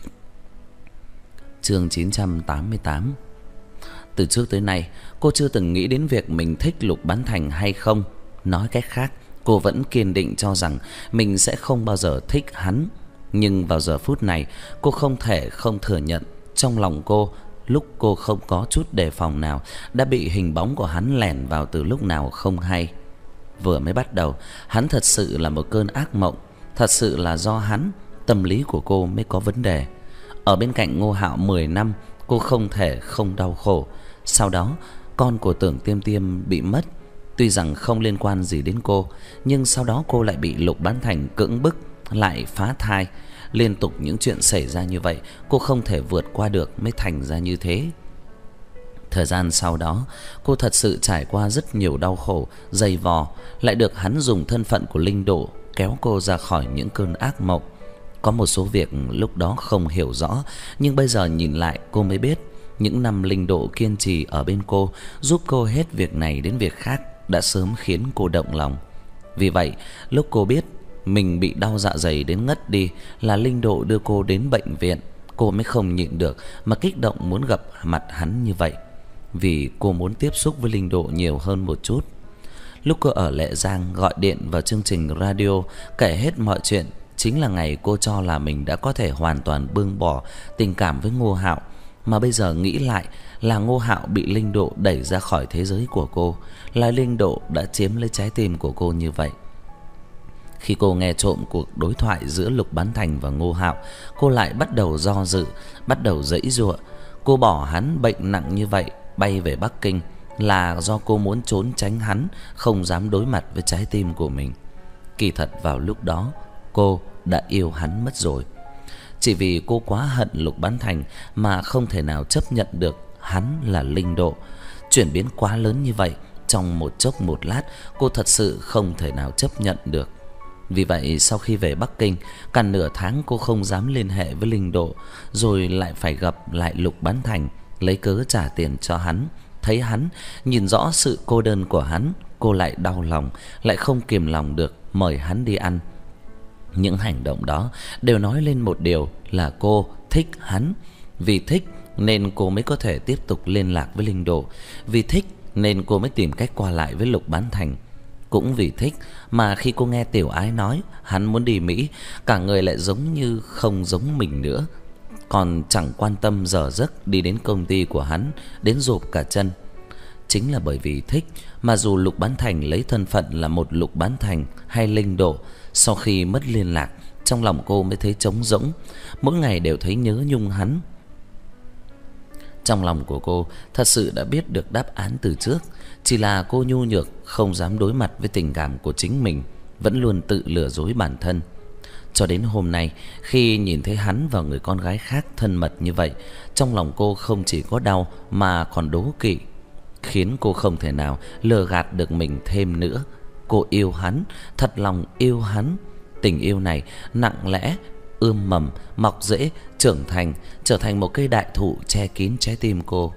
Chương 988. Từ trước tới nay, cô chưa từng nghĩ đến việc mình thích Lục Bán Thành hay không. Nói cách khác, cô vẫn kiên định cho rằng mình sẽ không bao giờ thích hắn. Nhưng vào giờ phút này, cô không thể không thừa nhận, trong lòng cô, lúc cô không có chút đề phòng nào, đã bị hình bóng của hắn lẻn vào từ lúc nào không hay. Vừa mới bắt đầu, hắn thật sự là một cơn ác mộng, thật sự là do hắn, tâm lý của cô mới có vấn đề. Ở bên cạnh Ngô Hạo 10 năm, cô không thể không đau khổ. Sau đó, con của Tưởng Tiêm Tiêm bị mất. Tuy rằng không liên quan gì đến cô, nhưng sau đó cô lại bị Lục Bán Thành cưỡng bức, lại phá thai. Liên tục những chuyện xảy ra như vậy, cô không thể vượt qua được mới thành ra như thế. Thời gian sau đó, cô thật sự trải qua rất nhiều đau khổ, dày vò, lại được hắn dùng thân phận của linh độ kéo cô ra khỏi những cơn ác mộng. Có một số việc lúc đó không hiểu rõ, nhưng bây giờ nhìn lại cô mới biết, những năm linh độ kiên trì ở bên cô, giúp cô hết việc này đến việc khác, đã sớm khiến cô động lòng. Vì vậy, lúc cô biết mình bị đau dạ dày đến ngất đi là linh độ đưa cô đến bệnh viện, cô mới không nhịn được mà kích động muốn gặp mặt hắn như vậy, vì cô muốn tiếp xúc với linh độ nhiều hơn một chút. Lúc cô ở Lệ Giang gọi điện vào chương trình radio kể hết mọi chuyện, chính là ngày cô cho là mình đã có thể hoàn toàn buông bỏ tình cảm với Ngô Hạo, mà bây giờ nghĩ lại là Ngô Hạo bị Linh Độ đẩy ra khỏi thế giới của cô, là Linh Độ đã chiếm lấy trái tim của cô như vậy. Khi cô nghe trộm cuộc đối thoại giữa Lục Bán Thành và Ngô Hạo, cô lại bắt đầu do dự, bắt đầu giãy giụa. Cô bỏ hắn bệnh nặng như vậy bay về Bắc Kinh là do cô muốn trốn tránh hắn, không dám đối mặt với trái tim của mình. Kỳ thật vào lúc đó cô đã yêu hắn mất rồi. Chỉ vì cô quá hận Lục Bán Thành mà không thể nào chấp nhận được hắn là Linh Độ. Chuyển biến quá lớn như vậy trong một chốc một lát, cô thật sự không thể nào chấp nhận được. Vì vậy sau khi về Bắc Kinh, cả nửa tháng cô không dám liên hệ với Linh Độ, rồi lại phải gặp lại Lục Bán Thành, lấy cớ trả tiền cho hắn. Thấy hắn, nhìn rõ sự cô đơn của hắn, cô lại đau lòng, lại không kiềm lòng được mời hắn đi ăn. Những hành động đó đều nói lên một điều là cô thích hắn. Vì thích nên cô mới có thể tiếp tục liên lạc với Linh Độ, vì thích nên cô mới tìm cách qua lại với Lục Bán Thành. Cũng vì thích mà khi cô nghe Tiểu Ái nói hắn muốn đi Mỹ, cả người lại giống như không giống mình nữa, còn chẳng quan tâm giờ giấc đi đến công ty của hắn, đến rụp cả chân. Chính là bởi vì thích mà dù Lục Bán Thành lấy thân phận là một Lục Bán Thành hay Linh Độ, sau khi mất liên lạc, trong lòng cô mới thấy trống rỗng, mỗi ngày đều thấy nhớ nhung hắn. Trong lòng của cô thật sự đã biết được đáp án từ trước, chỉ là cô nhu nhược không dám đối mặt với tình cảm của chính mình, vẫn luôn tự lừa dối bản thân. Cho đến hôm nay, khi nhìn thấy hắn và người con gái khác thân mật như vậy, trong lòng cô không chỉ có đau mà còn đố kỵ, khiến cô không thể nào lừa gạt được mình thêm nữa. Cô yêu hắn, thật lòng yêu hắn. Tình yêu này nặng lẽ, ươm mầm, mọc rễ, trưởng thành, trở thành một cây đại thụ che kín trái tim cô.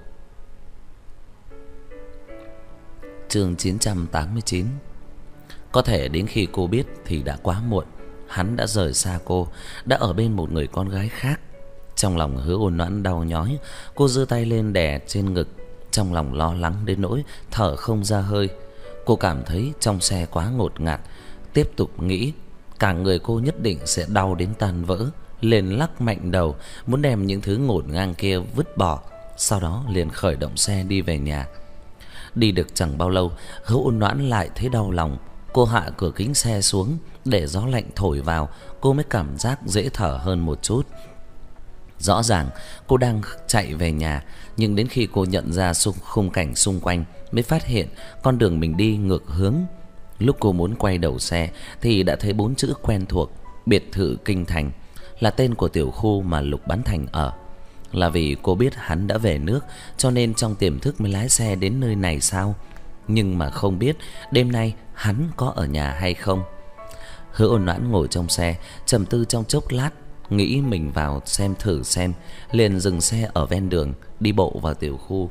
Chương 989. Có thể đến khi cô biết thì đã quá muộn. Hắn đã rời xa cô, đã ở bên một người con gái khác. Trong lòng Hứa Ôn Noãn đau nhói, cô giơ tay lên đè trên ngực, trong lòng lo lắng đến nỗi thở không ra hơi. Cô cảm thấy trong xe quá ngột ngạt, tiếp tục nghĩ cả người cô nhất định sẽ đau đến tan vỡ, liền lắc mạnh đầu, muốn đem những thứ ngổn ngang kia vứt bỏ, sau đó liền khởi động xe đi về nhà. Đi được chẳng bao lâu, Hứa Ôn Noãn lại thấy đau lòng. Cô hạ cửa kính xe xuống để gió lạnh thổi vào, cô mới cảm giác dễ thở hơn một chút. Rõ ràng cô đang chạy về nhà, nhưng đến khi cô nhận ra khung cảnh xung quanh mới phát hiện con đường mình đi ngược hướng. Lúc cô muốn quay đầu xe thì đã thấy 4 chữ quen thuộc: biệt thự Kinh Thành, là tên của tiểu khu mà Lục Bán Thành ở. Là vì cô biết hắn đã về nước, cho nên trong tiềm thức mới lái xe đến nơi này sao? Nhưng mà không biết đêm nay hắn có ở nhà hay không. Hứa Ôn Noãn ngồi trong xe trầm tư trong chốc lát, nghĩ mình vào xem thử xem, liền dừng xe ở ven đường, đi bộ vào tiểu khu.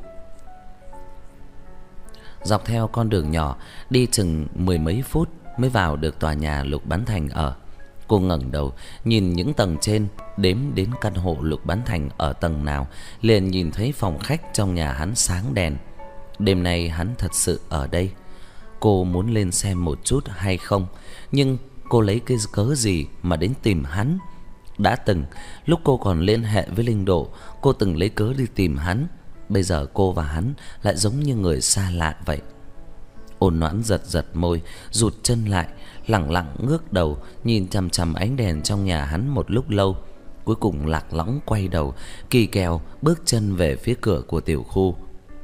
Dọc theo con đường nhỏ, đi chừng 10 mấy phút mới vào được tòa nhà Lục Bán Thành ở. Cô ngẩng đầu nhìn những tầng trên, đếm đến căn hộ Lục Bán Thành ở tầng nào, liền nhìn thấy phòng khách trong nhà hắn sáng đèn. Đêm nay hắn thật sự ở đây. Cô muốn lên xem một chút hay không, nhưng cô lấy cái cớ gì mà đến tìm hắn? Đã từng lúc cô còn liên hệ với Linh Độ, cô từng lấy cớ đi tìm hắn. Bây giờ cô và hắn lại giống như người xa lạ vậy. Ôn Noãn giật giật môi, rụt chân lại, lẳng lặng ngước đầu nhìn chằm chằm ánh đèn trong nhà hắn một lúc lâu. Cuối cùng lạc lõng quay đầu, kỳ kèo bước chân về phía cửa của tiểu khu.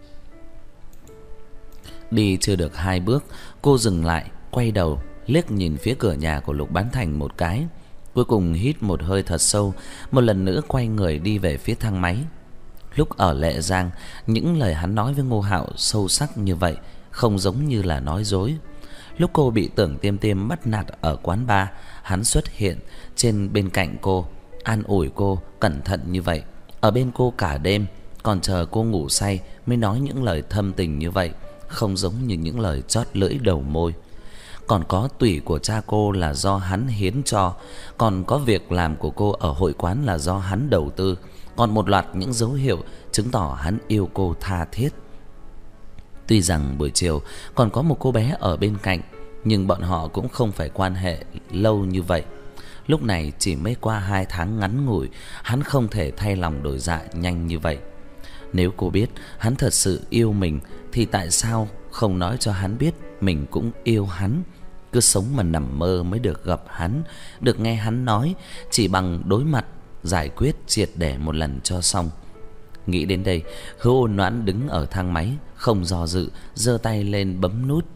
Đi chưa được 2 bước, cô dừng lại, quay đầu liếc nhìn phía cửa nhà của Lục Bán Thành một cái. Cuối cùng hít một hơi thật sâu, một lần nữa quay người đi về phía thang máy. Lúc ở Lệ Giang, những lời hắn nói với Ngô Hạo sâu sắc như vậy, không giống như là nói dối. Lúc cô bị Tưởng Tiêm Tiêm bắt nạt ở quán bar, hắn xuất hiện bên cạnh cô, an ủi cô cẩn thận như vậy, ở bên cô cả đêm, còn chờ cô ngủ say mới nói những lời thâm tình như vậy, không giống như những lời chót lưỡi đầu môi. Còn có tủy của cha cô là do hắn hiến cho, còn có việc làm của cô ở hội quán là do hắn đầu tư, còn một loạt những dấu hiệu chứng tỏ hắn yêu cô tha thiết. Tuy rằng buổi chiều còn có một cô bé ở bên cạnh, nhưng bọn họ cũng không phải quan hệ lâu như vậy. Lúc này chỉ mới qua 2 tháng ngắn ngủi, hắn không thể thay lòng đổi dạ nhanh như vậy. Nếu cô biết hắn thật sự yêu mình thì tại sao không nói cho hắn biết mình cũng yêu hắn? Cứ sống mà nằm mơ mới được gặp hắn, được nghe hắn nói, chỉ bằng đối mặt giải quyết triệt để một lần cho xong. Nghĩ đến đây, Hứa Ôn Noãn đứng ở thang máy, không do dự, giơ tay lên bấm nút.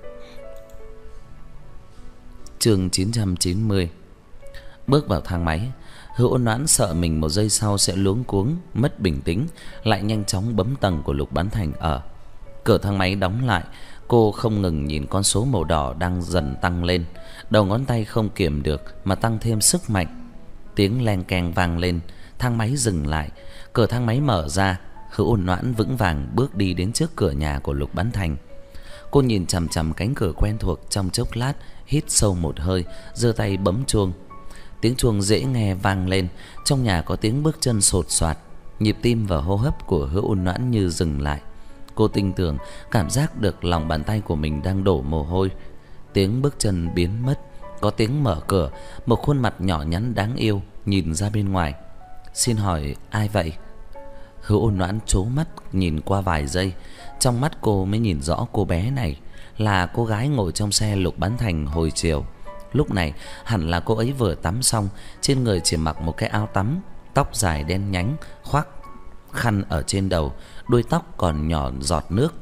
Chương 990. Bước vào thang máy, Hứa Ôn Noãn sợ mình một giây sau sẽ luống cuống, mất bình tĩnh, lại nhanh chóng bấm tầng của Lục Bán Thành ở. Cửa thang máy đóng lại, cô không ngừng nhìn con số màu đỏ đang dần tăng lên, đầu ngón tay không kiềm được mà tăng thêm sức mạnh. Tiếng leng keng vang lên, thang máy dừng lại, cửa thang máy mở ra, Hứa Ôn Noãn vững vàng bước đi đến trước cửa nhà của Lục Bán Thành. Cô nhìn chằm chằm cánh cửa quen thuộc trong chốc lát, hít sâu một hơi, giơ tay bấm chuông. Tiếng chuông dễ nghe vang lên, trong nhà có tiếng bước chân sột soạt, nhịp tim và hô hấp của Hứa Ôn Noãn như dừng lại. Cô tinh tường cảm giác được lòng bàn tay của mình đang đổ mồ hôi. Tiếng bước chân biến mất, có tiếng mở cửa, một khuôn mặt nhỏ nhắn đáng yêu nhìn ra bên ngoài. "Xin hỏi ai vậy?" Hứa Ôn Noãn trố mắt nhìn qua vài giây, trong mắt cô mới nhìn rõ cô bé này là cô gái ngồi trong xe Lục Bán Thành hồi chiều. Lúc này hẳn là cô ấy vừa tắm xong, trên người chỉ mặc một cái áo tắm, tóc dài đen nhánh, khoác khăn ở trên đầu, đuôi tóc còn nhỏ giọt nước.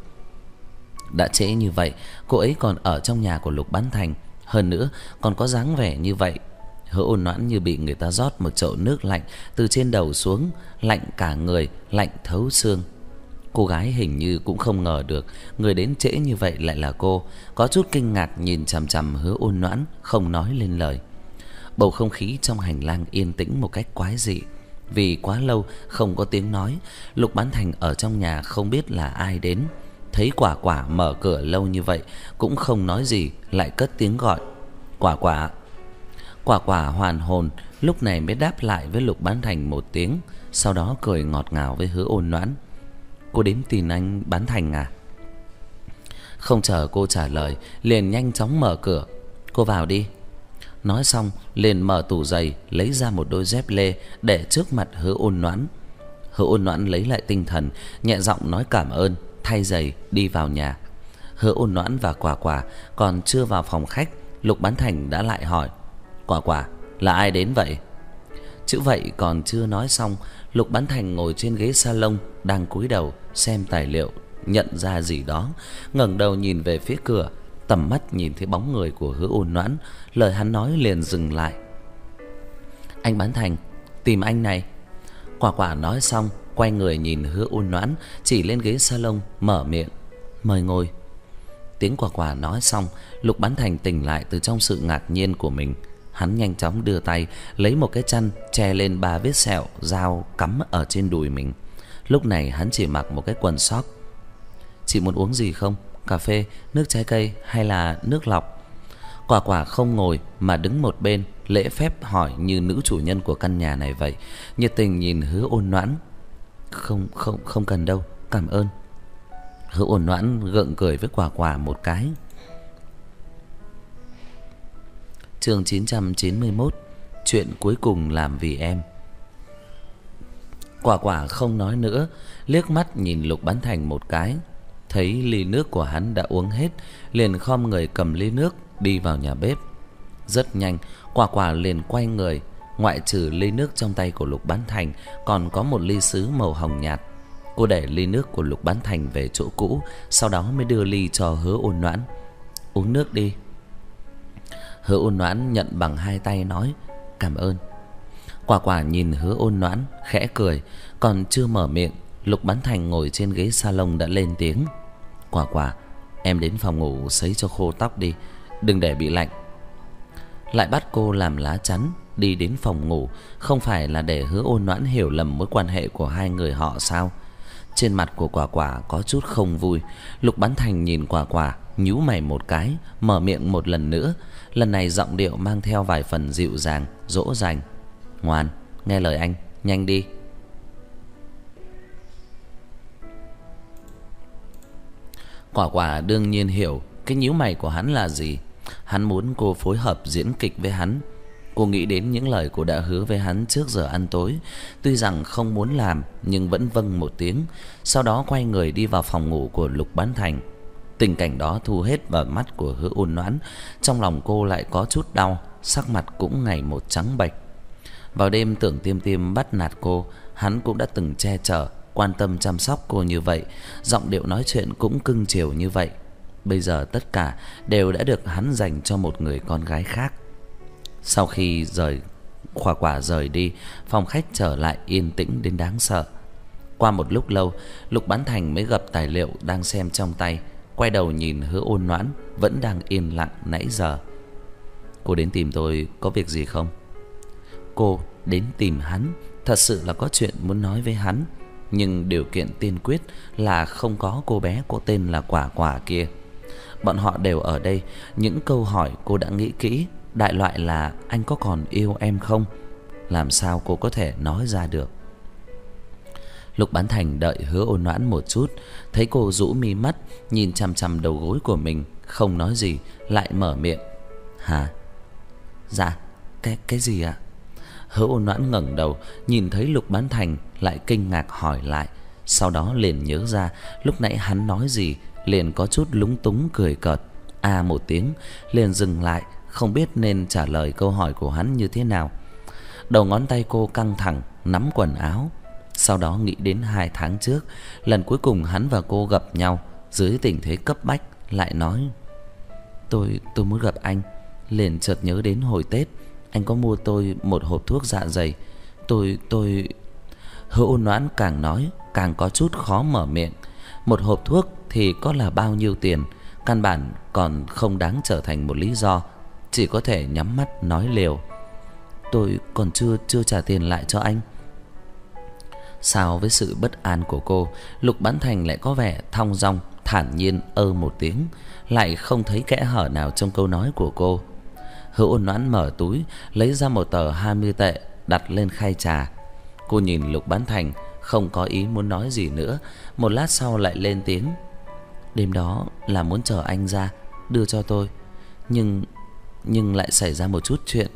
Đã trễ như vậy, cô ấy còn ở trong nhà của Lục Bán Thành, hơn nữa còn có dáng vẻ như vậy. Hứa Ôn Noãn như bị người ta rót một chậu nước lạnh từ trên đầu xuống, lạnh cả người, lạnh thấu xương. Cô gái hình như cũng không ngờ được người đến trễ như vậy lại là cô, có chút kinh ngạc nhìn chằm chằm Hứa Ôn Noãn, không nói lên lời. Bầu không khí trong hành lang yên tĩnh một cách quái dị. Vì quá lâu không có tiếng nói, Lục Bán Thành ở trong nhà không biết là ai đến. Thấy Quả Quả mở cửa lâu như vậy cũng không nói gì, lại cất tiếng gọi: "Quả Quả." Quả Quả hoàn hồn, lúc này mới đáp lại với Lục Bán Thành một tiếng, sau đó cười ngọt ngào với Hứa Ôn Noãn: "Cô đến tìm anh Bán Thành à?" Không chờ cô trả lời, liền nhanh chóng mở cửa: "Cô vào đi." Nói xong liền mở tủ giày, lấy ra một đôi dép lê để trước mặt Hứa Ôn Noãn. Hứa Ôn Noãn lấy lại tinh thần, nhẹ giọng nói cảm ơn, thay giày đi vào nhà. Hứa Ôn Noãn và Quả Quả còn chưa vào phòng khách, Lục Bán Thành đã lại hỏi: "Quả Quả, là ai đến vậy?" Chữ vậy còn chưa nói xong, Lục Bán Thành ngồi trên ghế salon đang cúi đầu xem tài liệu, nhận ra gì đó, ngẩng đầu nhìn về phía cửa, tầm mắt nhìn thấy bóng người của Hứa Ôn Noãn, lời hắn nói liền dừng lại. "Anh Bán Thành, tìm anh này." Quả Quả nói xong, quay người nhìn Hứa Ôn Noãn, chỉ lên ghế salon, mở miệng: "Mời ngồi." Tiếng Quả Quả nói xong, Lục Bán Thành tỉnh lại từ trong sự ngạc nhiên của mình. Hắn nhanh chóng đưa tay lấy một cái chăn che lên 3 vết sẹo dao cắm ở trên đùi mình. Lúc này hắn chỉ mặc một cái quần sóc. "Chị muốn uống gì không? Cà phê, nước trái cây hay là nước lọc?" Quả Quả không ngồi mà đứng một bên, lễ phép hỏi như nữ chủ nhân của căn nhà này vậy, nhiệt tình nhìn Hứa Ôn Noãn. Không cần đâu, cảm ơn." Hứa Ôn Noãn gượng cười với Quả Quả một cái. Chương 991. Chuyện cuối cùng làm vì em. Quả Quả không nói nữa, liếc mắt nhìn Lục Bán Thành một cái, thấy ly nước của hắn đã uống hết, liền khom người cầm ly nước đi vào nhà bếp. Rất nhanh, Quả Quả liền quay người, ngoại trừ ly nước trong tay của Lục Bán Thành, còn có một ly sứ màu hồng nhạt. Cô để ly nước của Lục Bán Thành về chỗ cũ, sau đó mới đưa ly cho Hứa Ôn Noãn. "Uống nước đi." Hứa Ôn Noãn nhận bằng hai tay nói: "Cảm ơn." Quả Quả nhìn Hứa Ôn Noãn khẽ cười, còn chưa mở miệng, Lục Bán Thành ngồi trên ghế salon đã lên tiếng: "Quả Quả, em đến phòng ngủ sấy cho khô tóc đi, đừng để bị lạnh." Lại bắt cô làm lá chắn đi đến phòng ngủ, không phải là để Hứa Ôn Noãn hiểu lầm mối quan hệ của hai người họ sao? Trên mặt của Quả Quả có chút không vui. Lục Bán Thành nhìn Quả Quả, nhíu mày một cái, mở miệng một lần nữa, lần này giọng điệu mang theo vài phần dịu dàng, dỗ dành: "Ngoan, nghe lời anh, nhanh đi." Quả Quả đương nhiên hiểu cái nhíu mày của hắn là gì. Hắn muốn cô phối hợp diễn kịch với hắn. Cô nghĩ đến những lời cô đã hứa với hắn trước giờ ăn tối, tuy rằng không muốn làm nhưng vẫn vâng một tiếng, sau đó quay người đi vào phòng ngủ của Lục Bán Thành. Tình cảnh đó thu hết vào mắt của Hứa Ôn Noãn, trong lòng cô lại có chút đau, sắc mặt cũng ngày một trắng bệch. Vào đêm Tưởng Tiêm Tiêm bắt nạt cô, hắn cũng đã từng che chở, quan tâm chăm sóc cô như vậy, giọng điệu nói chuyện cũng cưng chiều như vậy. Bây giờ tất cả đều đã được hắn dành cho một người con gái khác. Sau khi Quả Quả rời đi, phòng khách trở lại yên tĩnh đến đáng sợ. Qua một lúc lâu, Lục Bán Thành mới gập tài liệu đang xem trong tay, quay đầu nhìn Hứa Ôn Noãn vẫn đang yên lặng nãy giờ. Cô đến tìm tôi có việc gì không? Cô đến tìm hắn thật sự là có chuyện muốn nói với hắn, nhưng điều kiện tiên quyết là không có cô bé có tên là Quả Quả kia. Bọn họ đều ở đây. Những câu hỏi cô đã nghĩ kỹ, đại loại là anh có còn yêu em không? Làm sao cô có thể nói ra được? Lục Bán Thành đợi Hứa Ôn Noãn một chút, thấy cô rũ mi mắt nhìn chằm chằm đầu gối của mình, không nói gì, lại mở miệng. Hả? Dạ, cái gì ạ? Hứa Ôn Noãn ngẩng đầu, nhìn thấy Lục Bán Thành lại kinh ngạc hỏi lại, sau đó liền nhớ ra lúc nãy hắn nói gì, liền có chút lúng túng cười cợt. Một tiếng, liền dừng lại, không biết nên trả lời câu hỏi của hắn như thế nào. Đầu ngón tay cô căng thẳng nắm quần áo, sau đó nghĩ đến 2 tháng trước, lần cuối cùng hắn và cô gặp nhau dưới tình thế cấp bách, lại nói: Tôi muốn gặp anh. Liền chợt nhớ đến hồi Tết anh có mua tôi một hộp thuốc dạ dày. Tôi Hứa Ôn Noãn càng nói càng có chút khó mở miệng. Một hộp thuốc thì có là bao nhiêu tiền, căn bản còn không đáng trở thành một lý do, chỉ có thể nhắm mắt nói liều. Tôi còn chưa trả tiền lại cho anh. Sao với sự bất an của cô, Lục Bán Thành lại có vẻ thong dong, thản nhiên một tiếng, lại không thấy kẽ hở nào trong câu nói của cô. Hứa Ôn Noãn mở túi, lấy ra một tờ 20 tệ đặt lên khay trà. Cô nhìn Lục Bán Thành, không có ý muốn nói gì nữa, một lát sau lại lên tiếng. Đêm đó là muốn chờ anh ra đưa cho tôi, nhưng lại xảy ra một chút chuyện.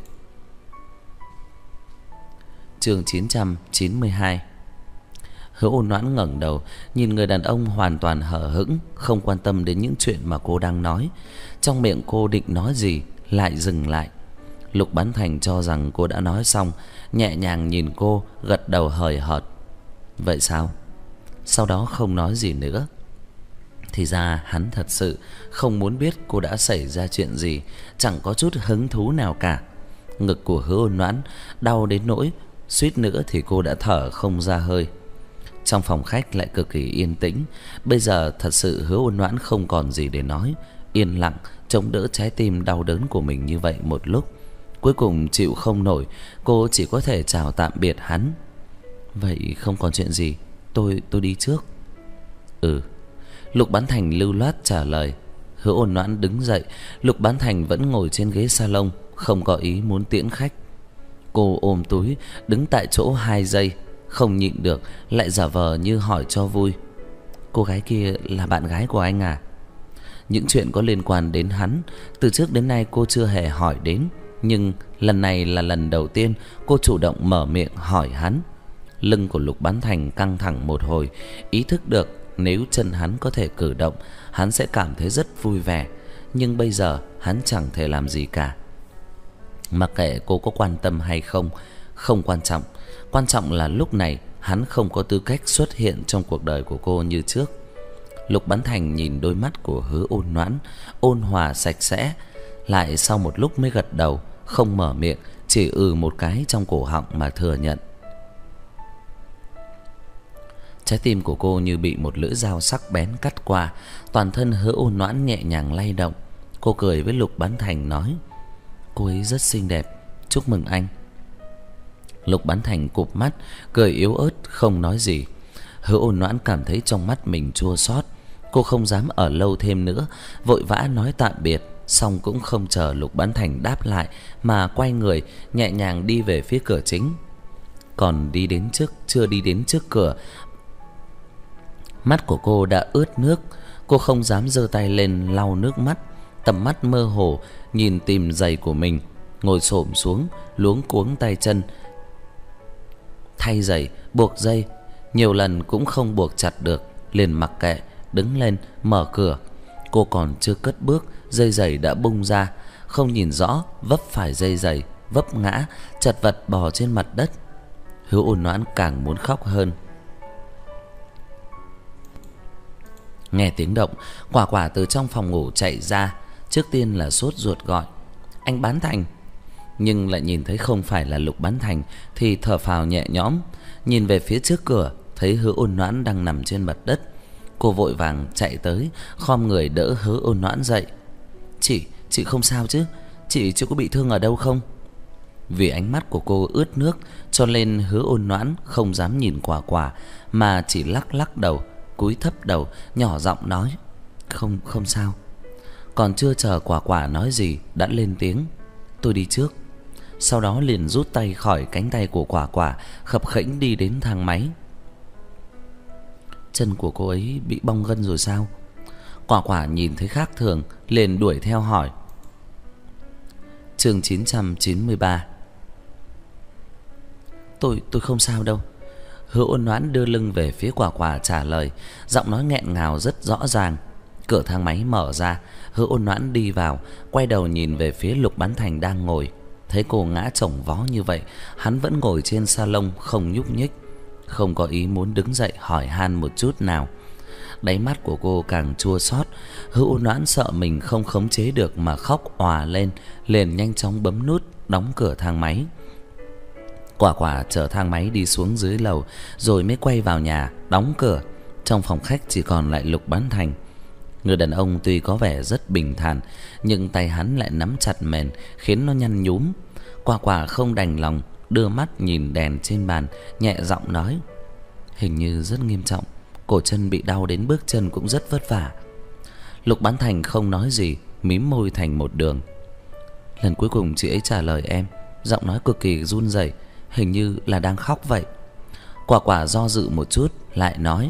Chương 992. Hứa Ôn Noãn ngẩng đầu, nhìn người đàn ông hoàn toàn hờ hững, không quan tâm đến những chuyện mà cô đang nói. Trong miệng cô định nói gì lại dừng lại. Lục Bán Thành cho rằng cô đã nói xong, nhẹ nhàng nhìn cô, gật đầu hời hợt. Vậy sao? Sau đó không nói gì nữa. Thì ra hắn thật sự không muốn biết cô đã xảy ra chuyện gì, chẳng có chút hứng thú nào cả. Ngực của Hứa Ôn Noãn đau đến nỗi suýt nữa thì cô đã thở không ra hơi. Trong phòng khách lại cực kỳ yên tĩnh. Bây giờ thật sự Hứa Ôn Noãn không còn gì để nói, yên lặng chống đỡ trái tim đau đớn của mình như vậy một lúc. Cuối cùng chịu không nổi, cô chỉ có thể chào tạm biệt hắn. Vậy không còn chuyện gì, tôi đi trước. Lục Bán Thành lưu loát trả lời. Hứa Ôn Noãn đứng dậy, Lục Bán Thành vẫn ngồi trên ghế salon, không có ý muốn tiễn khách. Cô ôm túi đứng tại chỗ 2 giây, không nhịn được lại giả vờ như hỏi cho vui. Cô gái kia là bạn gái của anh à? Những chuyện có liên quan đến hắn từ trước đến nay cô chưa hề hỏi đến, nhưng lần này là lần đầu tiên cô chủ động mở miệng hỏi hắn. Lưng của Lục Bán Thành căng thẳng một hồi, ý thức được nếu chân hắn có thể cử động, hắn sẽ cảm thấy rất vui vẻ, nhưng bây giờ hắn chẳng thể làm gì cả. Mặc kệ cô có quan tâm hay không, không quan trọng, quan trọng là lúc này hắn không có tư cách xuất hiện trong cuộc đời của cô như trước. Lục Bán Thành nhìn đôi mắt của Hứa Ôn Noãn, ôn hòa sạch sẽ, lại sau một lúc mới gật đầu, không mở miệng, chỉ một cái trong cổ họng mà thừa nhận. Trái tim của cô như bị một lưỡi dao sắc bén cắt qua, toàn thân Hứa Ôn Noãn nhẹ nhàng lay động. Cô cười với Lục Bán Thành nói: Cô ấy rất xinh đẹp, chúc mừng anh. Lục Bán Thành cụp mắt, cười yếu ớt không nói gì. Hứa Ôn Noãn cảm thấy trong mắt mình chua xót, cô không dám ở lâu thêm nữa, vội vã nói tạm biệt, xong cũng không chờ Lục Bán Thành đáp lại mà quay người nhẹ nhàng đi về phía cửa chính. Còn chưa đi đến trước cửa, mắt của cô đã ướt nước, Cô không dám giơ tay lên lau nước mắt, tầm mắt mơ hồ nhìn tìm giày của mình, ngồi xổm xuống luống cuống tay chân thay giày, buộc dây. Nhiều lần cũng không buộc chặt được, liền mặc kệ, đứng lên mở cửa. Cô còn chưa cất bước, dây giày đã bung ra, không nhìn rõ, vấp phải dây giày, vấp ngã, chật vật bò trên mặt đất. Hứa Ôn Noãn càng muốn khóc hơn. Nghe tiếng động, Quả Quả từ trong phòng ngủ chạy ra, trước tiên là sốt ruột gọi: "Anh Bán Thành!" Nhưng lại nhìn thấy không phải là Lục Bán Thành thì thở phào nhẹ nhõm. Nhìn về phía trước cửa, thấy Hứa Ôn Noãn đang nằm trên mặt đất. Cô vội vàng chạy tới, khom người đỡ Hứa Ôn Noãn dậy. Chị không sao chứ? Chị chưa có bị thương ở đâu không?" Vì ánh mắt của cô ướt nước, cho nên Hứa Ôn Noãn không dám nhìn Quả Quả, mà chỉ lắc lắc đầu, cúi thấp đầu, nhỏ giọng nói: Không sao." Còn chưa chờ Quả Quả nói gì đã lên tiếng: "Tôi đi trước." Sau đó liền rút tay khỏi cánh tay của Quả Quả, khập khiễng đi đến thang máy. "Chân của cô ấy bị bong gân rồi sao?" Quả Quả nhìn thấy khác thường, liền đuổi theo hỏi. Chương 993. Tôi không sao đâu." Hứa Ôn Noãn đưa lưng về phía Quả Quả trả lời, giọng nói nghẹn ngào rất rõ ràng. Cửa thang máy mở ra, Hứa Ôn Noãn đi vào, quay đầu nhìn về phía Lục Bán Thành đang ngồi. Thấy cô ngã chồng vó như vậy, hắn vẫn ngồi trên salon không nhúc nhích, không có ý muốn đứng dậy hỏi han một chút nào. Đáy mắt của cô càng chua xót. Hứa Ôn Noãn sợ mình không khống chế được mà khóc òa lên, liền nhanh chóng bấm nút đóng cửa thang máy. Quả Quả chở thang máy đi xuống dưới lầu, rồi mới quay vào nhà đóng cửa. Trong phòng khách chỉ còn lại Lục Bán Thành. Người đàn ông tuy có vẻ rất bình thản, nhưng tay hắn lại nắm chặt mền, khiến nó nhăn nhúm. Quả Quả không đành lòng, đưa mắt nhìn đèn trên bàn, nhẹ giọng nói: "Hình như rất nghiêm trọng, cổ chân bị đau đến bước chân cũng rất vất vả." Lục Bán Thành không nói gì, mím môi thành một đường. Lần cuối cùng chị ấy trả lời em, giọng nói cực kỳ run rẩy, hình như là đang khóc vậy. Quả Quả do dự một chút, lại nói.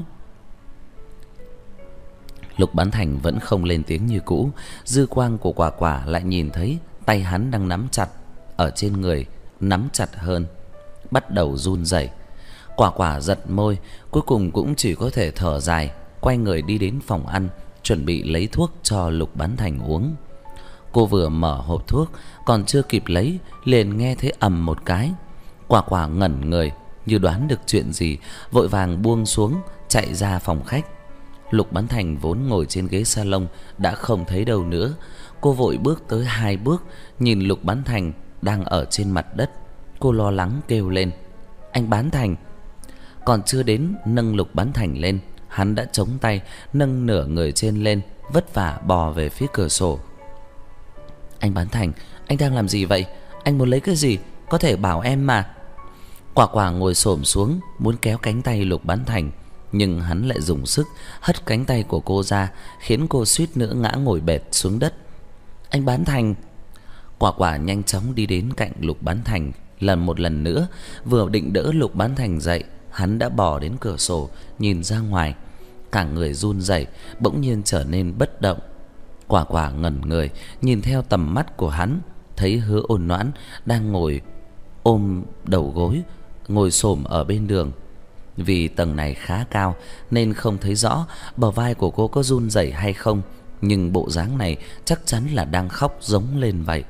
Lục Bán Thành vẫn không lên tiếng như cũ. Dư quang của Quả Quả lại nhìn thấy tay hắn đang nắm chặt ở trên người, nắm chặt hơn, bắt đầu run rẩy. Quả Quả giật môi, cuối cùng cũng chỉ có thể thở dài, quay người đi đến phòng ăn, chuẩn bị lấy thuốc cho Lục Bán Thành uống. Cô vừa mở hộp thuốc, còn chưa kịp lấy, liền nghe thấy ầm một cái. Quả Quả ngẩn người, như đoán được chuyện gì, vội vàng buông xuống, chạy ra phòng khách. Lục Bán Thành vốn ngồi trên ghế salon đã không thấy đâu nữa. Cô vội bước tới 2 bước, nhìn Lục Bán Thành đang ở trên mặt đất. Cô lo lắng kêu lên: "Anh Bán Thành!" Còn chưa đến nâng Lục Bán Thành lên, hắn đã chống tay nâng nửa người trên lên, vất vả bò về phía cửa sổ. "Anh Bán Thành, anh đang làm gì vậy? Anh muốn lấy cái gì? Có thể bảo em mà." Quả Quả ngồi xổm xuống muốn kéo cánh tay Lục Bán Thành, nhưng hắn lại dùng sức hất cánh tay của cô ra, khiến cô suýt nữa ngã ngồi bệt xuống đất. "Anh Bán Thành!" Quả Quả nhanh chóng đi đến cạnh Lục Bán Thành, một lần nữa, vừa định đỡ Lục Bán Thành dậy, hắn đã bò đến cửa sổ nhìn ra ngoài, cả người run rẩy, bỗng nhiên trở nên bất động. Quả Quả ngẩn người, nhìn theo tầm mắt của hắn, thấy Hứa Ôn Noãn đang ngồi ôm đầu gối, ngồi xổm ở bên đường. Vì tầng này khá cao nên không thấy rõ bờ vai của cô có run rẩy hay không, nhưng bộ dáng này chắc chắn là đang khóc giống lên vậy.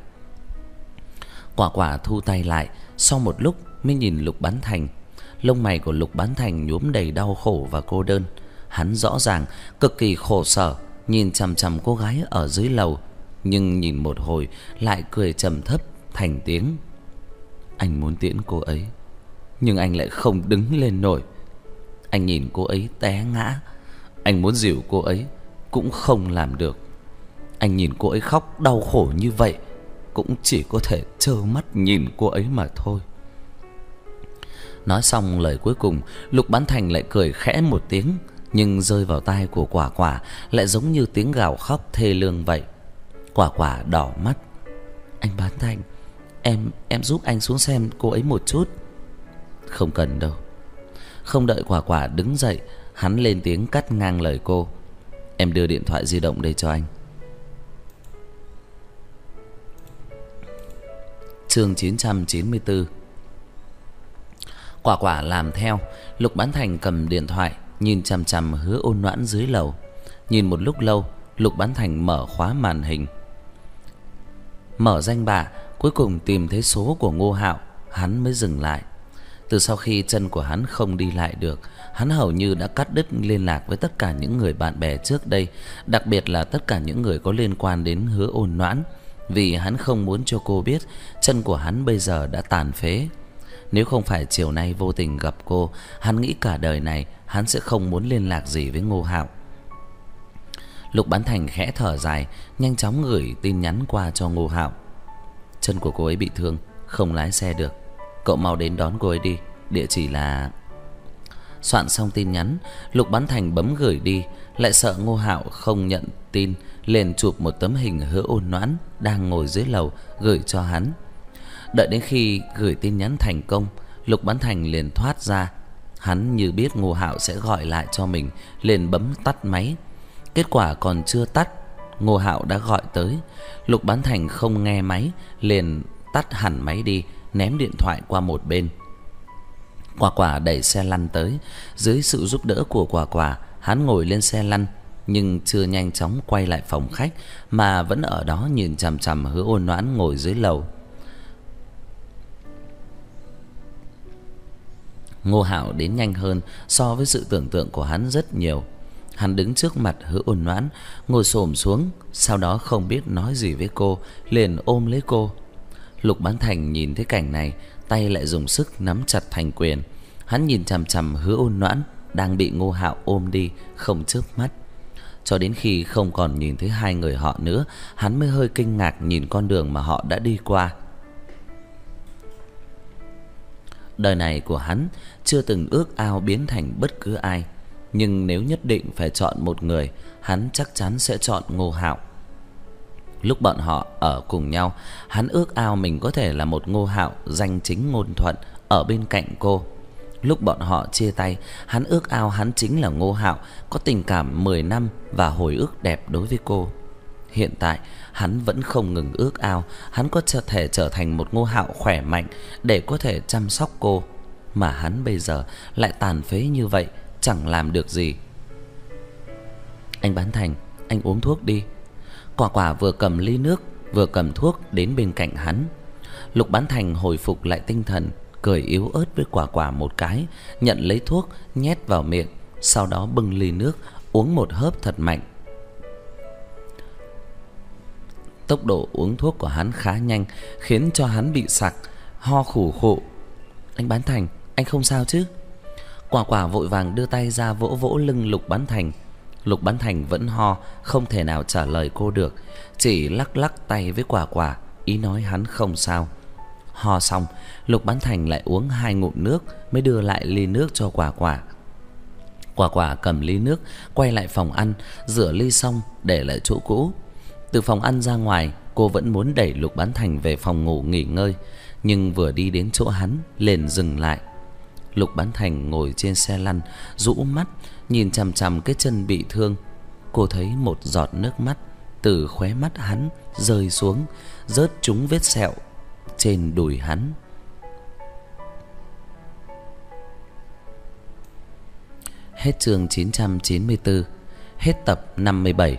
Quả Quả thu tay lại, sau một lúc mới nhìn Lục Bán Thành. Lông mày của Lục Bán Thành nhuốm đầy đau khổ và cô đơn. Hắn rõ ràng cực kỳ khổ sở, nhìn chằm chằm cô gái ở dưới lầu, nhưng nhìn một hồi lại cười trầm thấp thành tiếng: "Anh muốn tiễn cô ấy, nhưng anh lại không đứng lên nổi. Anh nhìn cô ấy té ngã, anh muốn dìu cô ấy cũng không làm được. Anh nhìn cô ấy khóc đau khổ như vậy, cũng chỉ có thể trơ mắt nhìn cô ấy mà thôi." Nói xong lời cuối cùng, Lục Bán Thành lại cười khẽ một tiếng, nhưng rơi vào tai của Quả Quả lại giống như tiếng gào khóc thê lương vậy. Quả Quả đỏ mắt: "Anh Bán Thành, em giúp anh xuống xem cô ấy một chút." "Không cần đâu." Không đợi Quả Quả đứng dậy, hắn lên tiếng cắt ngang lời cô: Em đưa điện thoại di động đây cho anh. Chương 994. Quả quả làm theo. Lục Bán Thành cầm điện thoại nhìn chằm chằm Hứa Ôn Noãn dưới lầu. Nhìn một lúc lâu, Lục Bán Thành mở khóa màn hình, mở danh bạ, cuối cùng tìm thấy số của Ngô Hạo, hắn mới dừng lại. Từ sau khi chân của hắn không đi lại được, hắn hầu như đã cắt đứt liên lạc với tất cả những người bạn bè trước đây, đặc biệt là tất cả những người có liên quan đến Hứa Ôn Noãn, vì hắn không muốn cho cô biết chân của hắn bây giờ đã tàn phế. Nếu không phải chiều nay vô tình gặp cô, hắn nghĩ cả đời này hắn sẽ không muốn liên lạc gì với Ngô Hạo. Lục Bán Thành khẽ thở dài, nhanh chóng gửi tin nhắn qua cho Ngô Hạo. Chân của cô ấy bị thương, không lái xe được, cậu mau đến đón cô ấy đi, địa chỉ là... Soạn xong tin nhắn, Lục Bán Thành bấm gửi đi, lại sợ Ngô Hạo không nhận tin, liền chụp một tấm hình Hứa Ôn Noãn đang ngồi dưới lầu gửi cho hắn. Đợi đến khi gửi tin nhắn thành công, Lục Bán Thành liền thoát ra. Hắn như biết Ngô Hạo sẽ gọi lại cho mình, liền bấm tắt máy. Kết quả còn chưa tắt, Ngô Hạo đã gọi tới. Lục Bán Thành không nghe máy, liền tắt hẳn máy đi, ném điện thoại qua một bên. Quả quả đẩy xe lăn tới. Dưới sự giúp đỡ của quả quả, hắn ngồi lên xe lăn, nhưng chưa nhanh chóng quay lại phòng khách, mà vẫn ở đó nhìn chằm chằm Hứa Ôn Noãn ngồi dưới lầu. Ngô Hạo đến nhanh hơn so với sự tưởng tượng của hắn rất nhiều. Hắn đứng trước mặt Hứa Ôn Noãn, ngồi xổm xuống, sau đó không biết nói gì với cô, liền ôm lấy cô. Lục Bán Thành nhìn thấy cảnh này, tay lại dùng sức nắm chặt thành quyền. Hắn nhìn chằm chằm Hứa Ôn Noãn đang bị Ngô Hạo ôm đi, không chớp mắt. Cho đến khi không còn nhìn thấy hai người họ nữa, hắn mới hơi kinh ngạc nhìn con đường mà họ đã đi qua. Đời này của hắn chưa từng ước ao biến thành bất cứ ai, nhưng nếu nhất định phải chọn một người, hắn chắc chắn sẽ chọn Ngô Hạo. Lúc bọn họ ở cùng nhau, hắn ước ao mình có thể là một Ngô Hạo danh chính ngôn thuận ở bên cạnh cô. Lúc bọn họ chia tay, hắn ước ao hắn chính là Ngô Hạo có tình cảm 10 năm và hồi ức đẹp đối với cô. Hiện tại, hắn vẫn không ngừng ước ao hắn có thể trở thành một Ngô Hạo khỏe mạnh để có thể chăm sóc cô, mà hắn bây giờ lại tàn phế như vậy, chẳng làm được gì. Anh Bán Thành, anh uống thuốc đi. Quả quả vừa cầm ly nước vừa cầm thuốc đến bên cạnh hắn. Lục Bán Thành hồi phục lại tinh thần, cười yếu ớt với quả quả một cái, nhận lấy thuốc nhét vào miệng, sau đó bưng ly nước uống một hớp thật mạnh. Tốc độ uống thuốc của hắn khá nhanh, khiến cho hắn bị sặc, ho khủ khụ. Anh Bán Thành, anh không sao chứ? Quả quả vội vàng đưa tay ra vỗ vỗ lưng Lục Bán Thành. Lục Bán Thành vẫn ho, không thể nào trả lời cô được, chỉ lắc lắc tay với quả quả, ý nói hắn không sao. Ho xong, Lục Bán Thành lại uống 2 ngụm nước mới đưa lại ly nước cho quả quả. Quả quả cầm ly nước quay lại phòng ăn, rửa ly xong để lại chỗ cũ. Từ phòng ăn ra ngoài, cô vẫn muốn đẩy Lục Bán Thành về phòng ngủ nghỉ ngơi, nhưng vừa đi đến chỗ hắn liền dừng lại. Lục Bán Thành ngồi trên xe lăn, rũ mắt nhìn chằm chằm cái chân bị thương. Cô thấy một giọt nước mắt từ khóe mắt hắn rơi xuống, rớt trúng vết sẹo trên đùi hắn. Hết chương 994, hết tập 57.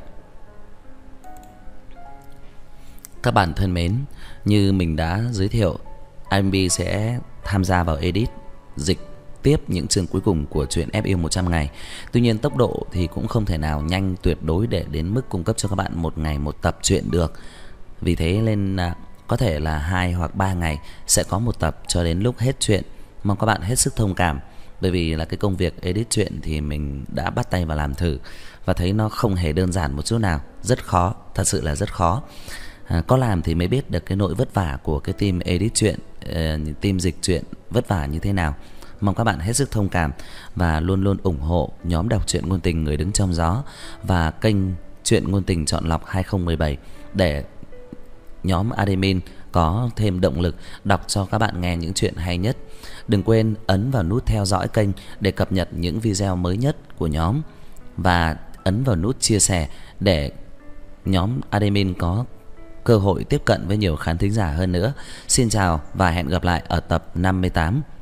Các bạn thân mến, như mình đã giới thiệu, IMB sẽ tham gia vào edit, dịch tiếp những chương cuối cùng của truyện FU 100 ngày. Tuy nhiên tốc độ thì cũng không thể nào nhanh tuyệt đối để đến mức cung cấp cho các bạn một ngày một tập truyện được. Vì thế nên có thể là 2 hoặc 3 ngày sẽ có một tập cho đến lúc hết truyện. Mong các bạn hết sức thông cảm, bởi vì là cái công việc edit truyện thì mình đã bắt tay vào làm thử và thấy nó không hề đơn giản một chút nào, rất khó, thật sự là rất khó. Có làm thì mới biết được cái nỗi vất vả của cái team edit truyện, team dịch truyện vất vả như thế nào. Mong các bạn hết sức thông cảm và luôn luôn ủng hộ nhóm đọc truyện ngôn tình Người Đứng Trong Gió và kênh Truyện Ngôn Tình Chọn Lọc 2017 để nhóm admin có thêm động lực đọc cho các bạn nghe những chuyện hay nhất. Đừng quên ấn vào nút theo dõi kênh để cập nhật những video mới nhất của nhóm. Và ấn vào nút chia sẻ để nhóm admin có cơ hội tiếp cận với nhiều khán thính giả hơn nữa. Xin chào và hẹn gặp lại ở tập 58